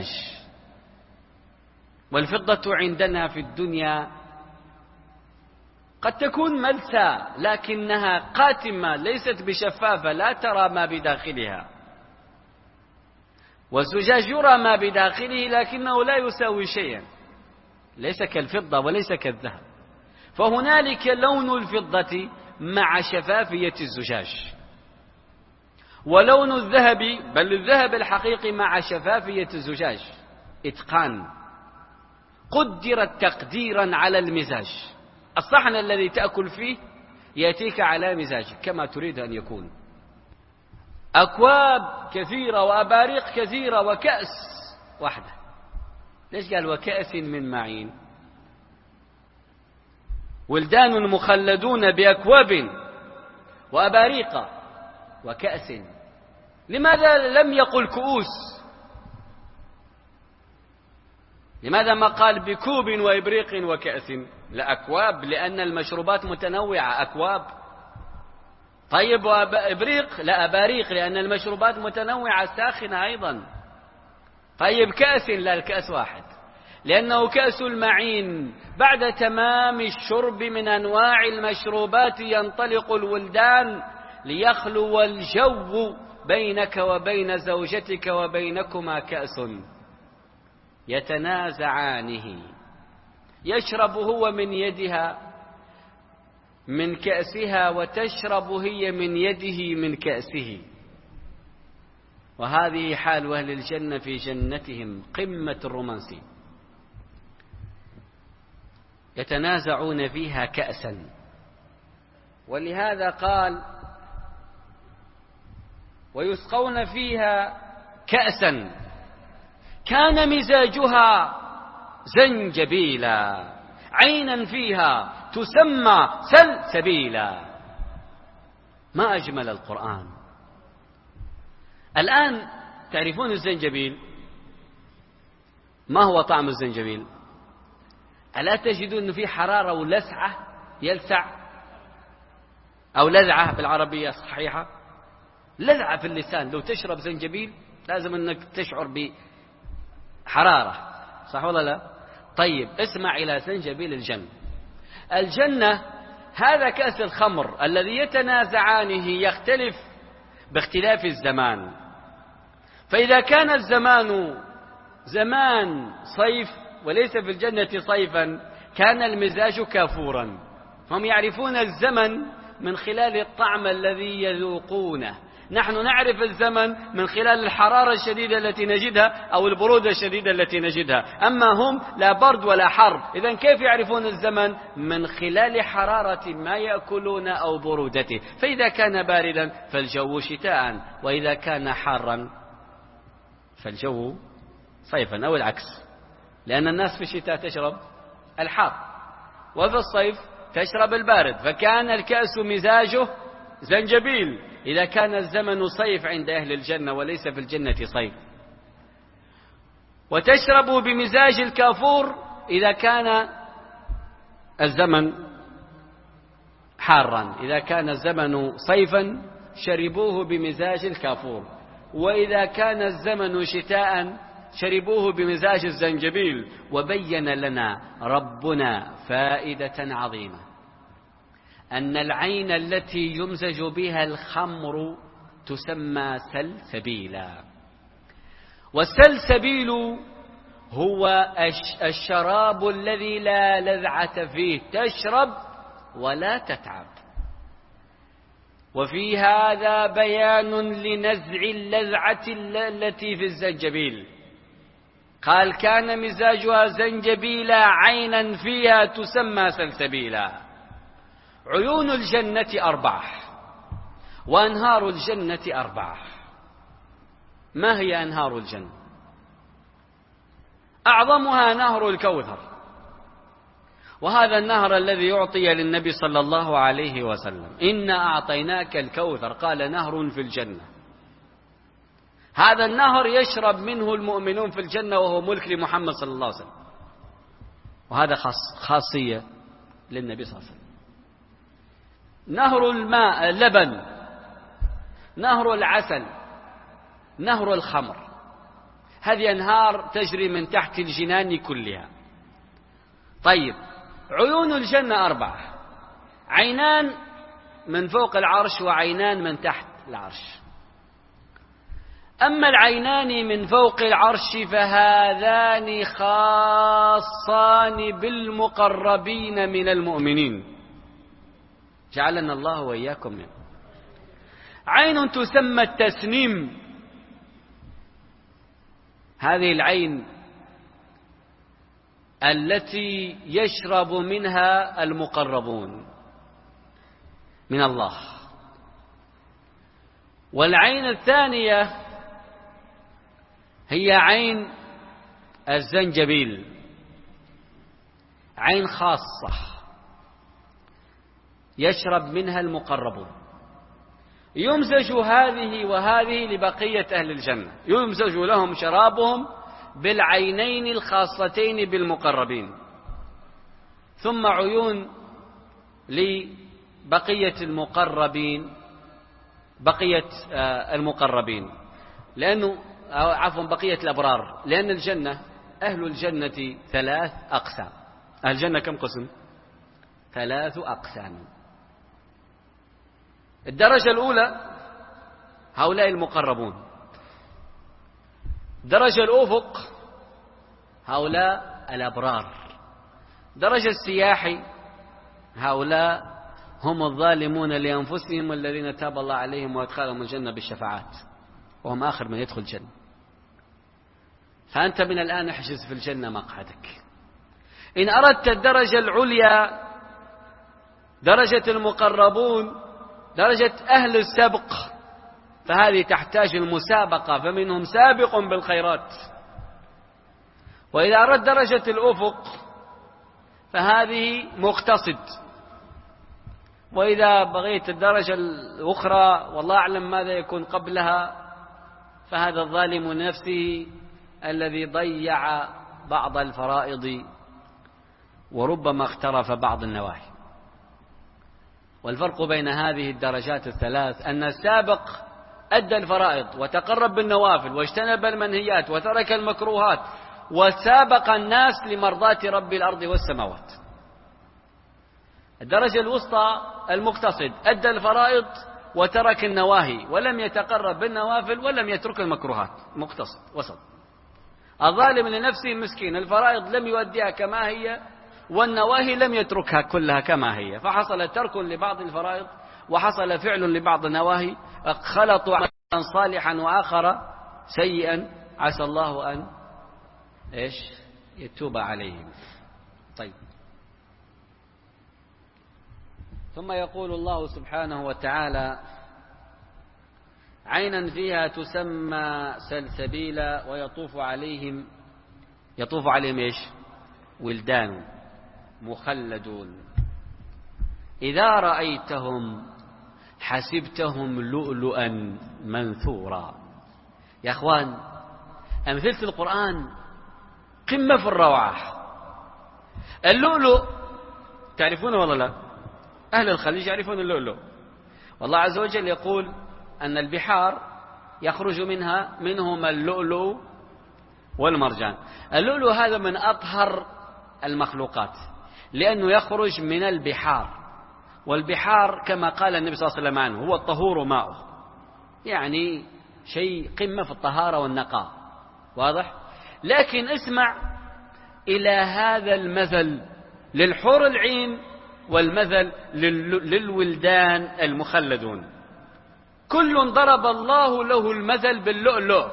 والفضة عندنا في الدنيا قد تكون ملسى، لكنها قاتمة، ليست بشفافة، لا ترى ما بداخلها. والزجاج يرى ما بداخله لكنه لا يساوي شيئا، ليس كالفضة وليس كالذهب. فهنالك لون الفضة مع شفافية الزجاج، ولون الذهب، بل الذهب الحقيقي، مع شفافية الزجاج. إتقان، قدرت تقديرا على المزاج. الصحن الذي تأكل فيه يأتيك على مزاجك كما تريد أن يكون. أكواب كثيرة وأباريق كثيرة وكأس واحدة. ليش قال وكأس من معين؟ ولدان مخلدون بأكواب وأباريق وكأس. لماذا لم يقل كؤوس؟ لماذا ما قال بكوب وإبريق وكأس؟ لأكواب، لأن المشروبات متنوعة. أكواب. طيب وإبريق؟ لا، أباريق، لأن المشروبات متنوعة ساخنة أيضا. طيب كأس؟ لا، الكأس واحد، لأنه كأس المعين. بعد تمام الشرب من أنواع المشروبات ينطلق الولدان ليخلو الجو بينك وبين زوجتك، وبينكما كأس يتنازعانه، يشرب هو من يدها من كأسها وتشرب هي من يده من كأسه. وهذه حال أهل الجنة في جنتهم، قمة الرومانسي. يتنازعون فيها كأسا، ولهذا قال ويسقون فيها كأسا كان مزاجها زنجبيلا عينا فيها تسمى سلسبيلا. ما أجمل القرآن. الآن تعرفون الزنجبيل؟ ما هو طعم الزنجبيل؟ ألا تجدون أنه في حرارة ولسعة يلسع، أو لذعة بالعربية الصحيحة، لذعة في اللسان. لو تشرب زنجبيل لازم أنك تشعر بحرارة، صح ولا لا؟ طيب اسمع إلى زنجبيل الجنة. الجنة هذا كأس الخمر الذي يتنازعانه يختلف باختلاف الزمان. فإذا كان الزمان زمان صيف وليس في الجنة صيفا كان المزاج كافورا. هم يعرفون الزمن من خلال الطعم الذي يذوقونه، نحن نعرف الزمن من خلال الحرارة الشديدة التي نجدها أو البرودة الشديدة التي نجدها، أما هم لا برد ولا حر. إذن كيف يعرفون الزمن؟ من خلال حرارة ما يأكلون أو برودته. فإذا كان باردا فالجو شتاء، وإذا كان حارا فالجو صيفا، أو العكس، لأن الناس في الشتاء تشرب الحار وفي الصيف تشرب البارد. فكان الكأس مزاجه زنجبيل إذا كان الزمن صيف عند أهل الجنة وليس في الجنة صيف، وتشرب بمزاج الكافور إذا كان الزمن حارا. إذا كان الزمن صيفا شربوه بمزاج الكافور، وإذا كان الزمن شتاء شربوه بمزاج الزنجبيل. وبين لنا ربنا فائدة عظيمة، أن العين التي يمزج بها الخمر تسمى سلسبيلا. والسلسبيل هو الشراب الذي لا لذعة فيه، تشرب ولا تتعب. وفي هذا بيان لنزع اللذعة التي في الزنجبيل. قال كان مزاجها زنجبيلا عينا فيها تسمى سلسبيلا. عيون الجنة أربعة وأنهار الجنة أربعة. ما هي أنهار الجنة؟ أعظمها نهر الكوثر، وهذا النهر الذي يعطي للنبي صلى الله عليه وسلم. إنا أعطيناك الكوثر، قال نهر في الجنة. هذا النهر يشرب منه المؤمنون في الجنة وهو ملك لمحمد صلى الله عليه وسلم، وهذا خاصية للنبي صلى الله عليه وسلم. نهر الماء اللبن، نهر العسل، نهر الخمر، هذه أنهار تجري من تحت الجنان كلها. طيب عيون الجنة أربعة، عينان من فوق العرش وعينان من تحت العرش. أما العينان من فوق العرش فهذان خاصان بالمقربين من المؤمنين، جعلنا الله وإياكم منه. عين تسمى التسنيم، هذه العين التي يشرب منها المقربون من الله. والعين الثانية هي عين الزنجبيل، عين خاصة يشرب منها المقربون. يمزج هذه وهذه لبقية أهل الجنة، يمزج لهم شرابهم بالعينين الخاصتين بالمقربين. ثم عيون لبقية المقربين، بقية المقربين، لأنه عفوا بقية الأبرار، لأن الجنة أهل الجنة ثلاث أقسام. أهل الجنة كم قسم؟ ثلاث أقسام. الدرجة الأولى هؤلاء المقربون، درجة الأفق هؤلاء الأبرار، درجة السياحي هؤلاء هم الظالمون لأنفسهم الذين تاب الله عليهم وأدخلهم الجنة بالشفاعات وهم آخر من يدخل الجنة. فأنت من الآن احجز في الجنة مقعدك. إن أردت الدرجة العليا، درجة المقربون، درجة أهل السبق، فهذه تحتاج المسابقة، فمنهم سابق بالخيرات. وإذا أردت درجة الأفق فهذه مقتصد. وإذا بغيت الدرجة الأخرى والله أعلم ماذا يكون قبلها، فهذا الظالم نفسه الذي ضيع بعض الفرائض وربما اخترف بعض النواهي. والفرق بين هذه الدرجات الثلاث أن السابق أدى الفرائض وتقرب بالنوافل واجتنب المنهيات وترك المكروهات وسابق الناس لمرضاة رب الأرض والسماوات. الدرجة الوسطى المقتصد أدى الفرائض وترك النواهي ولم يتقرب بالنوافل ولم يترك المكروهات، مقتصد وسط. الظالم لنفسه مسكين، الفرائض لم يؤديها كما هي والنواهي لم يتركها كلها كما هي، فحصل ترك لبعض الفرائض وحصل فعل لبعض النواهي، خلطوا عملا صالحا وآخر سيئا، عسى الله أن إيش يتوب عليهم. طيب، ثم يقول الله سبحانه وتعالى: عينا فيها تسمى سلسبيلا ويطوف عليهم يطوف عليهم إيش ولدان مخلدون إذا رأيتهم حسبتهم لؤلؤا منثورا. يا أخوان، أمثلة القرآن قمة في الروعة. اللؤلؤ تعرفونه والله لا؟ أهل الخليج يعرفون اللؤلؤ. والله عز وجل يقول أن البحار يخرج منها منهم اللؤلؤ والمرجان. اللؤلؤ هذا من أطهر المخلوقات لأنه يخرج من البحار، والبحار كما قال النبي صلى الله عليه وسلم عنه هو الطهور ماؤه، يعني شيء قمة في الطهارة والنقاء. واضح؟ لكن اسمع إلى هذا المثل للحور العين والمثل للولدان المخلدون. كل ضرب الله له المثل باللؤلؤ،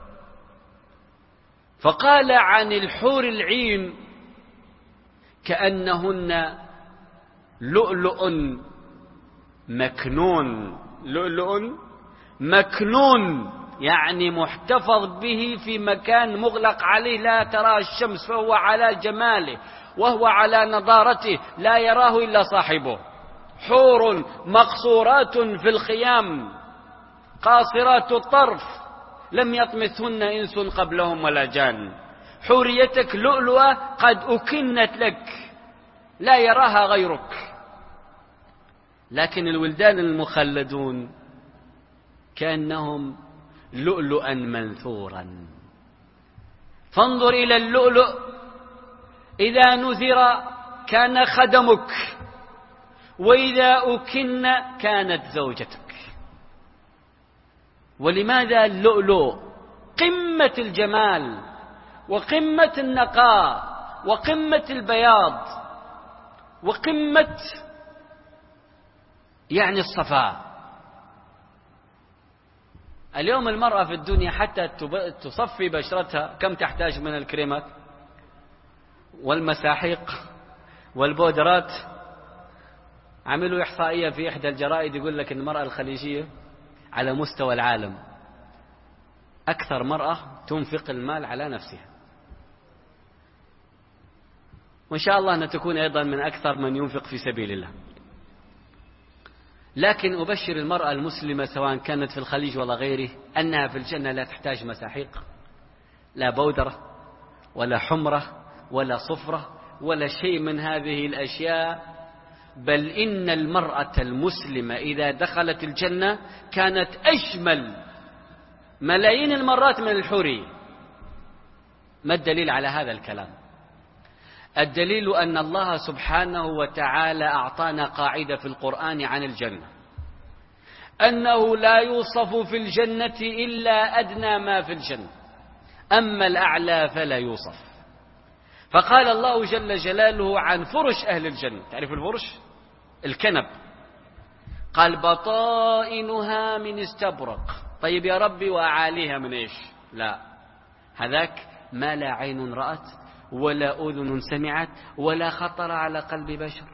فقال عن الحور العين كأنهن لؤلؤ مكنون. لؤلؤ مكنون يعني محتفظ به في مكان مغلق عليه لا تراه الشمس، فهو على جماله وهو على نضارته لا يراه إلا صاحبه. حور مقصورات في الخيام قاصرات الطرف لم يطمثهن إنس قبلهم ولا جان. حوريتك لؤلؤة قد أكنت لك لا يراها غيرك. لكن الولدان المخلدون كأنهم لؤلؤا منثورا. فانظر إلى اللؤلؤ إذا نثر كان خدمك، وإذا أكن كانت زوجتك. ولماذا اللؤلؤ؟ قمة الجمال وقمة النقاء وقمة البياض وقمة يعني الصفاء. اليوم المرأة في الدنيا حتى تصفي بشرتها كم تحتاج من الكريمات والمساحيق والبودرات. عملوا إحصائية في إحدى الجرائد يقول لك أن المرأة الخليجية على مستوى العالم أكثر مرأة تنفق المال على نفسها، وإن شاء الله أن تكون أيضا من أكثر من ينفق في سبيل الله. لكن أبشر المرأة المسلمة سواء كانت في الخليج ولا غيره أنها في الجنة لا تحتاج مساحيق، لا بودرة ولا حمرة ولا صفرة ولا شيء من هذه الأشياء. بل إن المرأة المسلمة إذا دخلت الجنة كانت أجمل ملايين المرات من الحورية. ما الدليل على هذا الكلام؟ الدليل أن الله سبحانه وتعالى أعطانا قاعدة في القرآن عن الجنة، أنه لا يوصف في الجنة إلا أدنى ما في الجنة، أما الأعلى فلا يوصف. فقال الله جل جلاله عن فرش أهل الجنة. تعرف الفرش؟ الكنب قال بطائنها من استبرق. طيب يا ربي وأعاليها من إيش؟ لا، هذاك ما لا عين رأت ولا أذن سمعت ولا خطر على قلب بشر.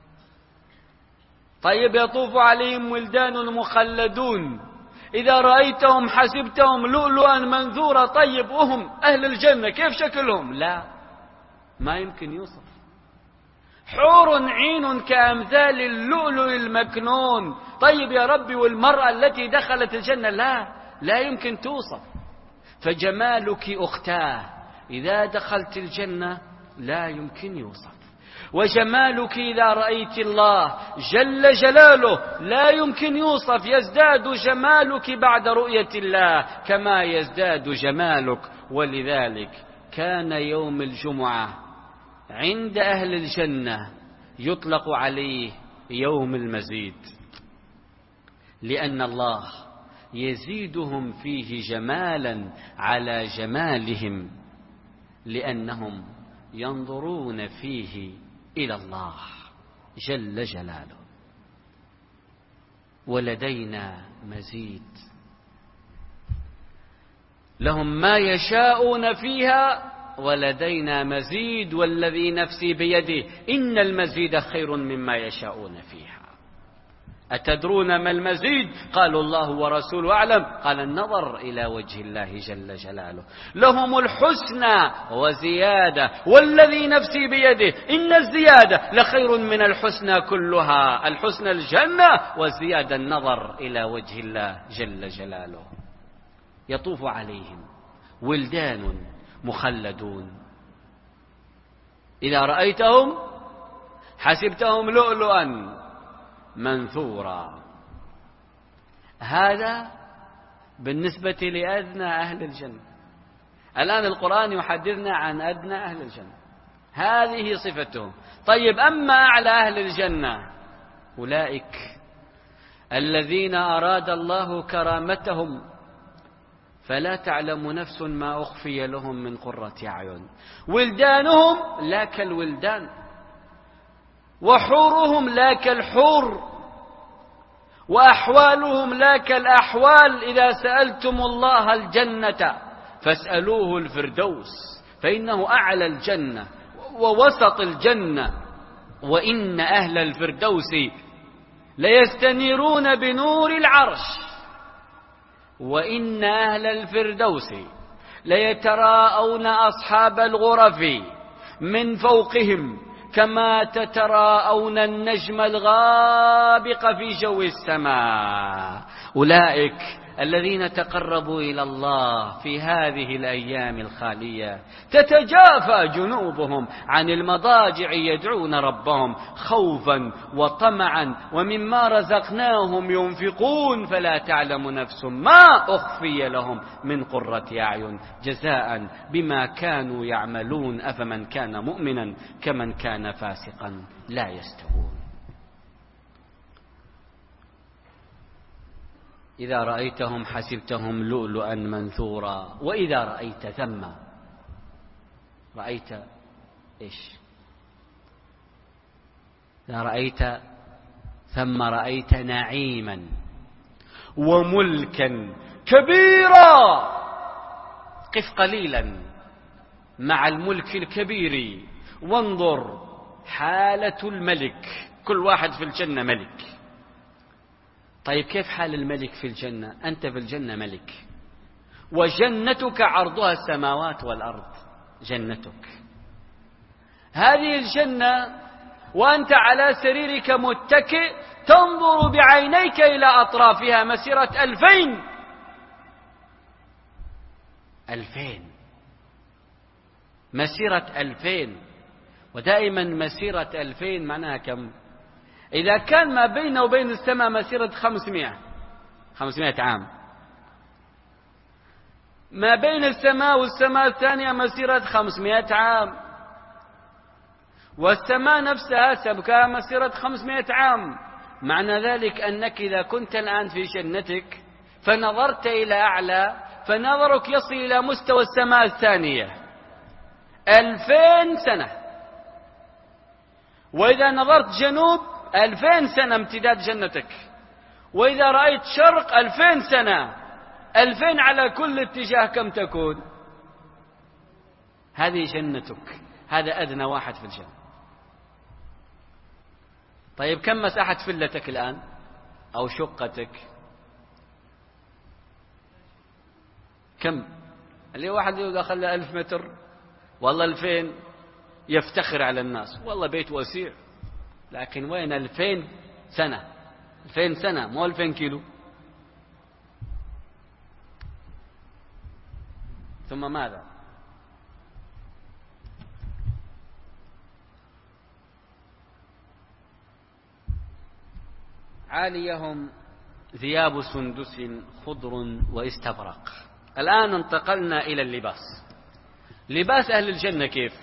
طيب يطوف عليهم ولدان مخلدون إذا رأيتهم حسبتهم لؤلؤا منثورا. طيب وهم أهل الجنة كيف شكلهم؟ لا، ما يمكن يوصف. حور عين كأمثال اللؤلؤ المكنون. طيب يا ربي والمرأة التي دخلت الجنة؟ لا، لا يمكن توصف. فجمالك أختاه إذا دخلت الجنة لا يمكن يوصف. وجمالك إذا رأيت الله جل جلاله لا يمكن يوصف. يزداد جمالك بعد رؤية الله كما يزداد جمالك. ولذلك كان يوم الجمعة عند أهل الجنة يطلق عليه يوم المزيد، لأن الله يزيدهم فيه جمالا على جمالهم، لأنهم ينظرون فيه إلى الله جل جلاله. ولدينا مزيد، لهم ما يشاءون فيها ولدينا مزيد والذي نفسي بيده إن المزيد خير مما يشاءون فيها. أتدرون ما المزيد؟ قالوا الله ورسوله أعلم. قال النظر إلى وجه الله جل جلاله. لهم الحسنى وزيادة والذي نفسي بيده إن الزيادة لخير من الحسنى كلها. الحسنى الجنة والزيادة النظر إلى وجه الله جل جلاله. يطوف عليهم ولدان مخلدون إذا رأيتهم حسبتهم لؤلؤا منثورا. هذا بالنسبة لأدنى أهل الجنة. الآن القرآن يحدثنا عن أدنى أهل الجنة، هذه صفتهم. طيب أما أعلى أهل الجنة أولئك الذين أراد الله كرامتهم فلا تعلم نفس ما أخفي لهم من قرة أعين. ولدانهم لا كالولدان وحورهم لا كالحور وأحوالهم لا كالأحوال. إذا سألتم الله الجنة فاسألوه الفردوس فإنه أعلى الجنة ووسط الجنة. وإن أهل الفردوس ليستنيرون بنور العرش وإن أهل الفردوس ليتراءون أصحاب الغرف من فوقهم كما تتراءون النجم الغابق في جو السماء. أولئك الذين تقربوا إلى الله في هذه الأيام الخالية تتجافى جنوبهم عن المضاجع يدعون ربهم خوفا وطمعا ومما رزقناهم ينفقون فلا تعلم نفس ما أخفي لهم من قرة أعين جزاء بما كانوا يعملون أفمن كان مؤمنا كمن كان فاسقا لا يستوون. إذا رأيتهم حسبتهم لؤلؤا منثورا. وإذا رأيت ثم رأيت إيش؟ إذا رأيت ثم رأيت نعيما وملكا كبيرا. قف قليلا مع الملك الكبير وانظر حالة الملك. كل واحد في الجنة ملك. طيب كيف حال الملك في الجنة؟ أنت في الجنة ملك وجنتك عرضها السماوات والأرض. جنتك هذه الجنة وأنت على سريرك متكئ تنظر بعينيك إلى أطرافها مسيرة ألفين ألفين مسيرة ألفين. ودائما مسيرة ألفين معناها كم؟ إذا كان ما بين وبين السماء مسيرة خمسمائة خمسمائة عام، ما بين السماء والسماء الثانية مسيرة خمسمائة عام، والسماء نفسها سبكها مسيرة خمسمائة عام. معنى ذلك أنك إذا كنت الآن في جنتك فنظرت إلى أعلى فنظرك يصل إلى مستوى السماء الثانية ألفين سنة. وإذا نظرت جنوب ألفين سنة امتداد جنتك. وإذا رأيت شرق ألفين سنة، ألفين على كل اتجاه كم تكون؟ هذه جنتك، هذا أدنى واحد في الجنة. طيب كم مساحة فلتك الآن أو شقتك؟ كم؟ اللي واحد يقول دخل ألف متر والله ألفين يفتخر على الناس، والله بيت وسيع، لكن وين ألفين سنة؟ ألفين سنة مو ألفين كيلو. ثم ماذا؟ عاليهم ثياب سندس خضر واستبرق. الآن انتقلنا إلى اللباس. لباس أهل الجنة كيف؟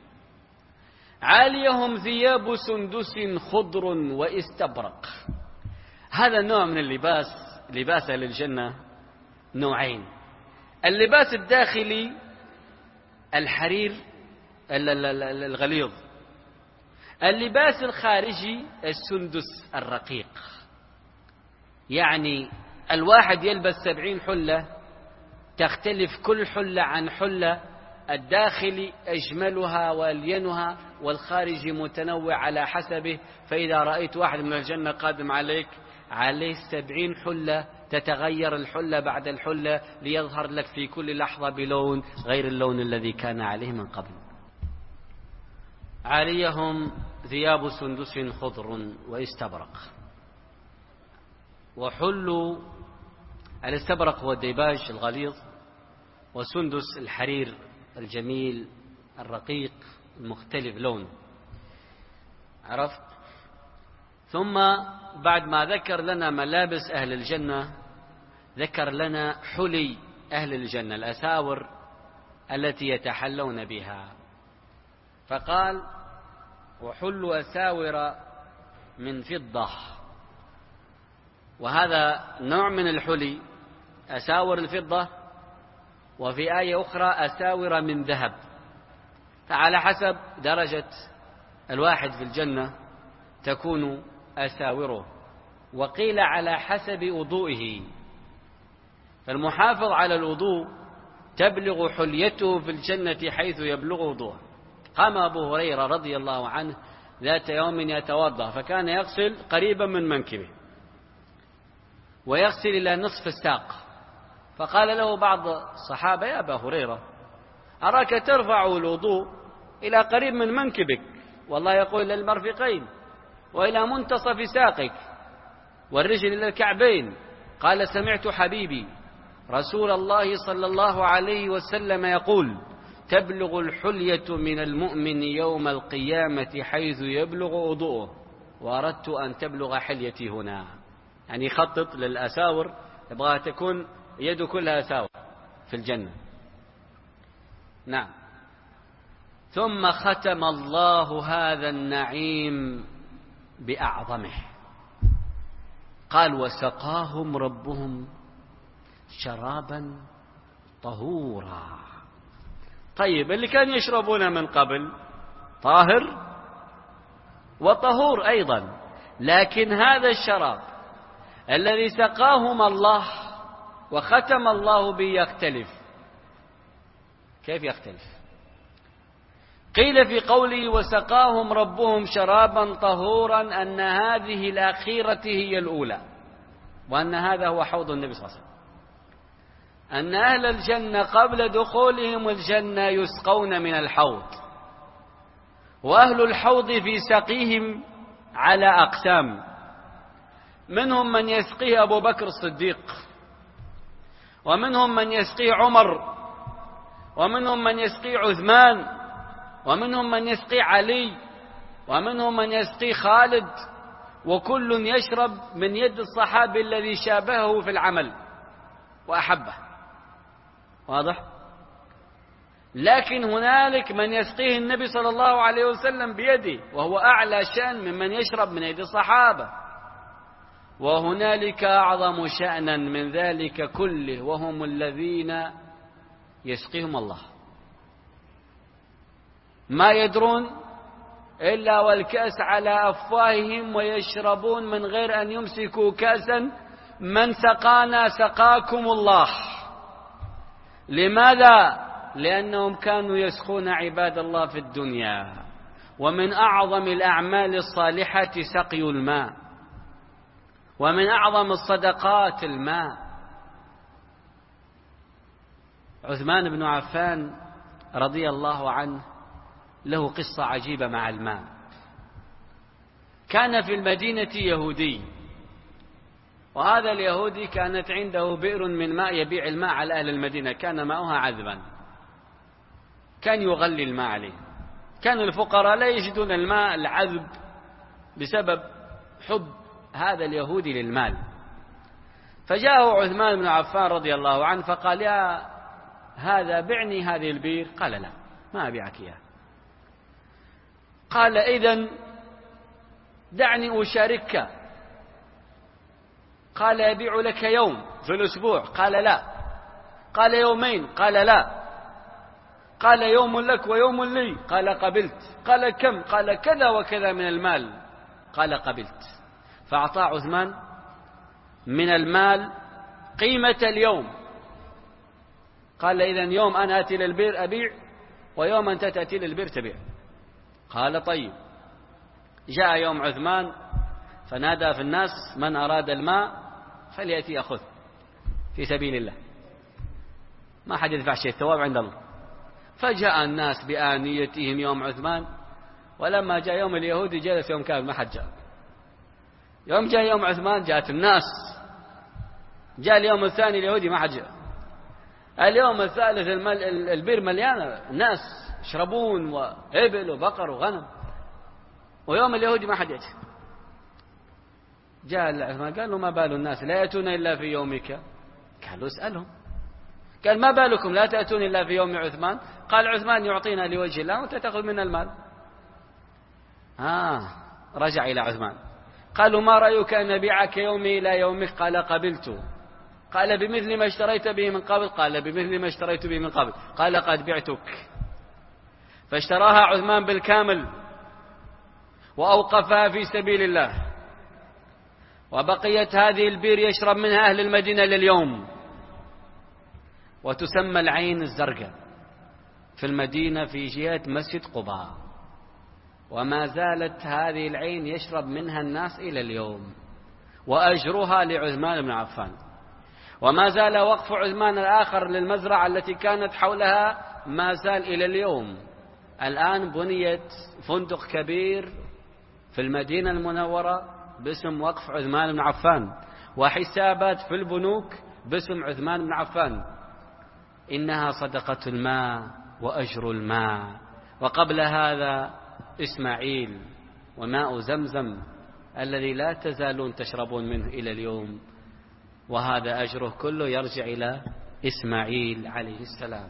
عاليهم ثياب سندس خضر واستبرق. هذا النوع من اللباس، لباس أهل الجنة نوعين. اللباس الداخلي الحرير الغليظ، اللباس الخارجي السندس الرقيق. يعني الواحد يلبس سبعين حلة، تختلف كل حلة عن حلة، الداخلي أجملها والينها والخارجي متنوع على حسبه. فإذا رأيت واحد من الجنة قادم عليك عليه سبعين حلة، تتغير الحلة بعد الحلة ليظهر لك في كل لحظة بلون غير اللون الذي كان عليه من قبل. عاليهم ثياب سندس خضر واستبرق وحلوا. الاستبرق هو الديباج الغليظ، وسندس الحرير الجميل الرقيق المختلف لون. عرفت؟ ثم بعد ما ذكر لنا ملابس أهل الجنة، ذكر لنا حلي أهل الجنة، الأساور التي يتحلون بها. فقال وحلوا أساور من فضة. وهذا نوع من الحلي، أساور الفضة، وفي آية أخرى أساور من ذهب. فعلى حسب درجة الواحد في الجنة تكون أساوره. وقيل على حسب وضوئه، فالمحافظ على الوضوء تبلغ حليته في الجنة حيث يبلغ وضوءه. قام أبو هريرة رضي الله عنه ذات يوم يتوضأ، فكان يغسل قريبا من منكبه ويغسل إلى نصف الساق. فقال له بعض الصحابة يا أبا هريرة أراك ترفع الوضوء إلى قريب من منكبك، والله يقول إلى المرفقين وإلى منتصف ساقك والرجل إلى الكعبين. قال سمعت حبيبي رسول الله صلى الله عليه وسلم يقول تبلغ الحلية من المؤمن يوم القيامة حيث يبلغ وضوءه، وأردت أن تبلغ حليتي هنا. يعني يخطط للأساور، يبغى تكون يده كلها أساور في الجنة. نعم. ثم ختم الله هذا النعيم بأعظمه، قال وسقاهم ربهم شرابا طهورا. طيب اللي كانوا يشربون من قبل طاهر وطهور أيضا، لكن هذا الشراب الذي سقاهم الله وختم الله به يختلف. كيف يختلف؟ قيل في قوله وسقاهم ربهم شرابا طهورا أن هذه الأخيرة هي الأولى، وأن هذا هو حوض النبي صلى الله عليه وسلم. أن أهل الجنة قبل دخولهم الجنة يسقون من الحوض، وأهل الحوض في سقيهم على أقسام، منهم من يسقيه أبو بكر الصديق، ومنهم من يسقيه عمر، ومنهم من يسقيه عثمان، ومنهم من يسقيه علي، ومنهم من يسقيه خالد، وكل يشرب من يد الصحابي الذي شابهه في العمل وأحبه. واضح؟ لكن هنالك من يسقيه النبي صلى الله عليه وسلم بيده، وهو أعلى شأن ممن يشرب من يد الصحابة. وهنالك أعظم شأنا من ذلك كله، وهم الذين يسقيهم الله. ما يدرون إلا والكأس على أفواههم ويشربون من غير أن يمسكوا كأسا. من سقانا سقاكم الله. لماذا؟ لأنهم كانوا يسقون عباد الله في الدنيا. ومن أعظم الأعمال الصالحة سقي الماء، ومن أعظم الصدقات الماء. عثمان بن عفان رضي الله عنه له قصة عجيبة مع الماء. كان في المدينة يهودي، وهذا اليهودي كانت عنده بئر من ماء يبيع الماء على أهل المدينة، كان ماؤها عذبا، كان يغلي الماء عليه. كان الفقراء لا يجدون الماء العذب بسبب حب هذا اليهودي للمال. فجاءه عثمان بن عفان رضي الله عنه فقال: يا هذا بعني هذه البير. قال: لا، ما أبيعك إياه. قال: إذن دعني أشاركك. قال: يبيع لك يوم في الأسبوع. قال: لا. قال: يومين. قال: لا. قال: يوم لك ويوم لي. قال: قبلت. قال: كم؟ قال: كذا وكذا من المال. قال: قبلت. فأعطى عثمان من المال قيمة اليوم. قال: إذن يوم أنا أتي للبير أبيع، ويوم أنت تأتي للبير تبيع. قال: طيب. جاء يوم عثمان فنادى في الناس: من أراد الماء فليأتي يأخذ في سبيل الله، ما حد يدفع شيء، الثواب عند الله. فجاء الناس بآنيتهم يوم عثمان، ولما جاء يوم اليهودي جلس يوم كامل ما حد جاء. يوم جاء يوم عثمان جاءت الناس. جاء اليوم الثاني اليهودي ما حد جاء. اليوم الثالث المل... البير مليانة ناس يشربون، وإبل وبقر وغنم، ويوم اليهودي ما حد يأتي. جاء عثمان قال له: ما بال الناس لا يأتون إلا في يومك؟ قالوا: اسألهم. قال: ما بالكم لا تأتون إلا في يوم عثمان؟ قال: عثمان يعطينا لوجه الله وأنت تأخذ منا المال. آه رجع إلى عثمان. قالوا: ما رأيك أن نبيعك يومي إلى يومك؟ قال: قبلت. قال: بمثل ما اشتريت به من قبل؟ قال: بمثل ما اشتريت به من قبل. قال: قد بعتك. فاشتراها عثمان بالكامل وأوقفها في سبيل الله، وبقيت هذه البير يشرب منها أهل المدينة لليوم، وتسمى العين الزرقاء في المدينة في جهة مسجد قباء، وما زالت هذه العين يشرب منها الناس إلى اليوم، وأجرها لعثمان بن عفان. وما زال وقف عثمان الآخر للمزرعة التي كانت حولها ما زال إلى اليوم. الآن بنيت فندق كبير في المدينة المنورة باسم وقف عثمان بن عفان، وحسابات في البنوك باسم عثمان بن عفان. إنها صدقة الماء وأجر الماء. وقبل هذا إسماعيل وماء زمزم الذي لا تزالون تشربون منه إلى اليوم، وهذا أجره كله يرجع إلى إسماعيل عليه السلام.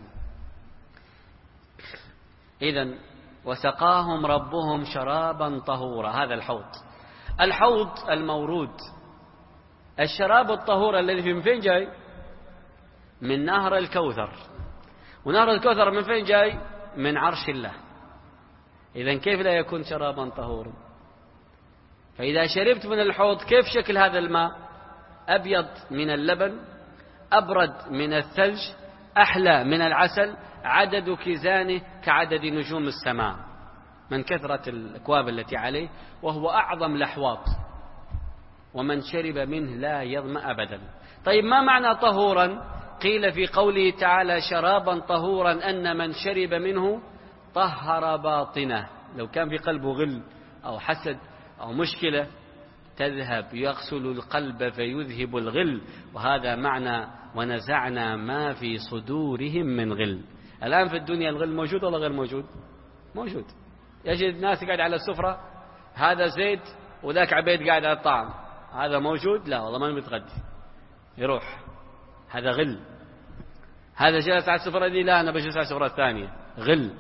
إذن وسقاهم ربهم شرابا طهورا. هذا الحوض، الحوض المورود، الشراب الطهور الذي من فين جاي؟ من نهر الكوثر. ونهر الكوثر من فين جاي؟ من عرش الله. إذن كيف لا يكون شرابا طهورا؟ فإذا شربت من الحوض كيف شكل هذا الماء؟ أبيض من اللبن، أبرد من الثلج، أحلى من العسل، عدد كيزانه كعدد نجوم السماء من كثرة الأكواب التي عليه، وهو أعظم الأحواض، ومن شرب منه لا يظمأ أبدا. طيب ما معنى طهورا؟ قيل في قوله تعالى شرابا طهورا أن من شرب منه طهر باطنه. لو كان في قلبه غل أو حسد أو مشكلة تذهب، يغسل القلب فيذهب الغل، وهذا معنى ونزعنا ما في صدورهم من غل. الآن في الدنيا الغل موجود ولا غير موجود؟ موجود. يجد ناس قاعد على السفرة، هذا زيت وذاك عبيد قاعد على الطعام، هذا موجود؟ لا والله ما متغدي، يروح، هذا غل. هذا جلس على السفرة دي، لا أنا بجلس على السفرة الثانية، غل.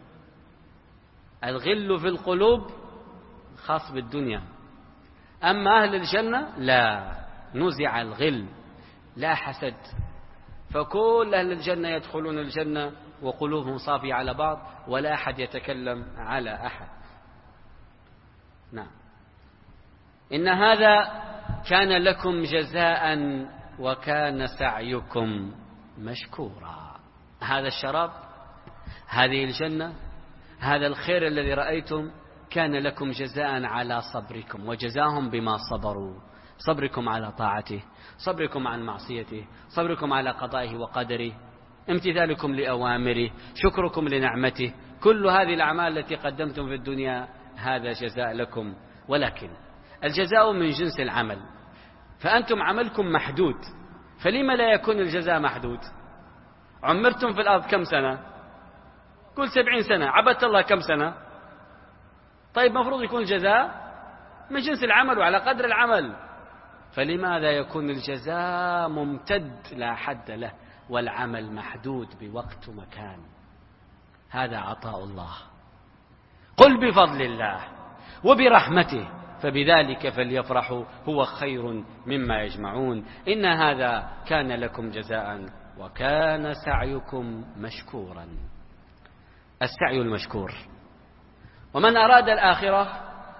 الغل في القلوب خاص بالدنيا. أما أهل الجنة لا، نزع الغل، لا حسد، فكل أهل الجنة يدخلون الجنة وقلوبهم صافية على بعض، ولا أحد يتكلم على أحد. نعم. إن هذا كان لكم جزاء وكان سعيكم مشكورا. هذا الشراب، هذه الجنة، هذا الخير الذي رأيتم كان لكم جزاء على صبركم، وجزاهم بما صبروا، صبركم على طاعته، صبركم عن معصيته، صبركم على قضائه وقدره، امتثالكم لأوامره، شكركم لنعمته. كل هذه الأعمال التي قدمتم في الدنيا هذا جزاء لكم. ولكن الجزاء من جنس العمل، فأنتم عملكم محدود، فلما لا يكون الجزاء محدود؟ عمرتم في الأرض كم سنة؟ كل سبعين سنة. عبدت الله كم سنة؟ طيب مفروض يكون الجزاء من جنس العمل وعلى قدر العمل، فلماذا يكون الجزاء ممتد لا حد له والعمل محدود بوقت ومكان؟ هذا عطاء الله. قل بفضل الله وبرحمته فبذلك فليفرحوا هو خير مما يجمعون. إن هذا كان لكم جزاء وكان سعيكم مشكورا. السعي المشكور. ومن أراد الآخرة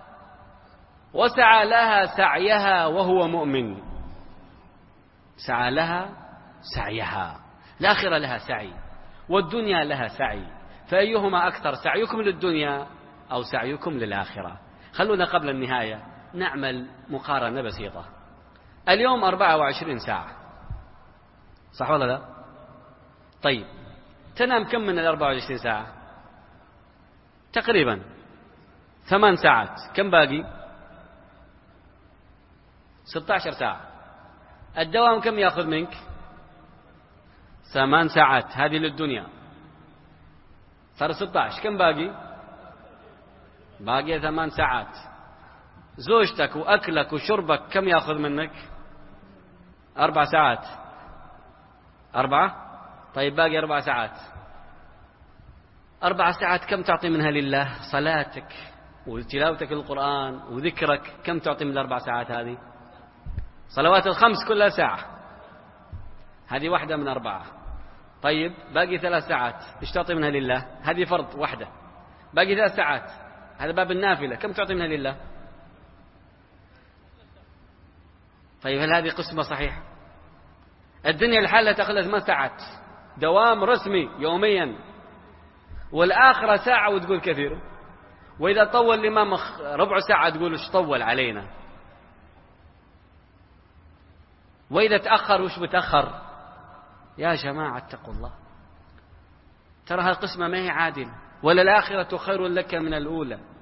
وسعى لها سعيها وهو مؤمن، سعى لها سعيها، الآخرة لها سعي والدنيا لها سعي، فأيهما أكثر، سعيكم للدنيا أو سعيكم للآخرة؟ خلونا قبل النهاية نعمل مقارنة بسيطة. اليوم أربعة وعشرين ساعة، صح ولا لا؟ طيب تنام كم من الأربعة وعشرين ساعة؟ تقريبا ثمان ساعات. كم باقي؟ ستة عشر ساعة. الدوام كم يأخذ منك؟ ثمان ساعات، هذه للدنيا، صار ستة عشر. كم باقي؟ باقي ثمان ساعات. زوجتك وأكلك وشربك كم يأخذ منك؟ أربع ساعات. أربعة؟ طيب باقي أربع ساعات. أربع ساعات كم تعطي منها لله؟ صلاتك وتلاوتك القرآن وذكرك كم تعطي من الأربع ساعات هذه؟ صلوات الخمس كلها ساعة، هذه واحدة من أربعة. طيب باقي ثلاث ساعات إيش تعطي منها لله؟ هذه فرض واحدة. باقي ثلاث ساعات، هذا باب النافلة، كم تعطي منها لله؟ طيب هل هذه قسمة صحيحة؟ الدنيا الحالة تأخذ ثمان ساعات دوام رسمي يوميا، والآخرة ساعة وتقول كثير، وإذا طول الإمام ربع ساعة تقول إيش طول علينا، وإذا تأخر وش بتأخر؟ يا جماعة اتقوا الله، ترى هالقسمة ما هي عادل، ولا الآخرة خير لك من الأولى.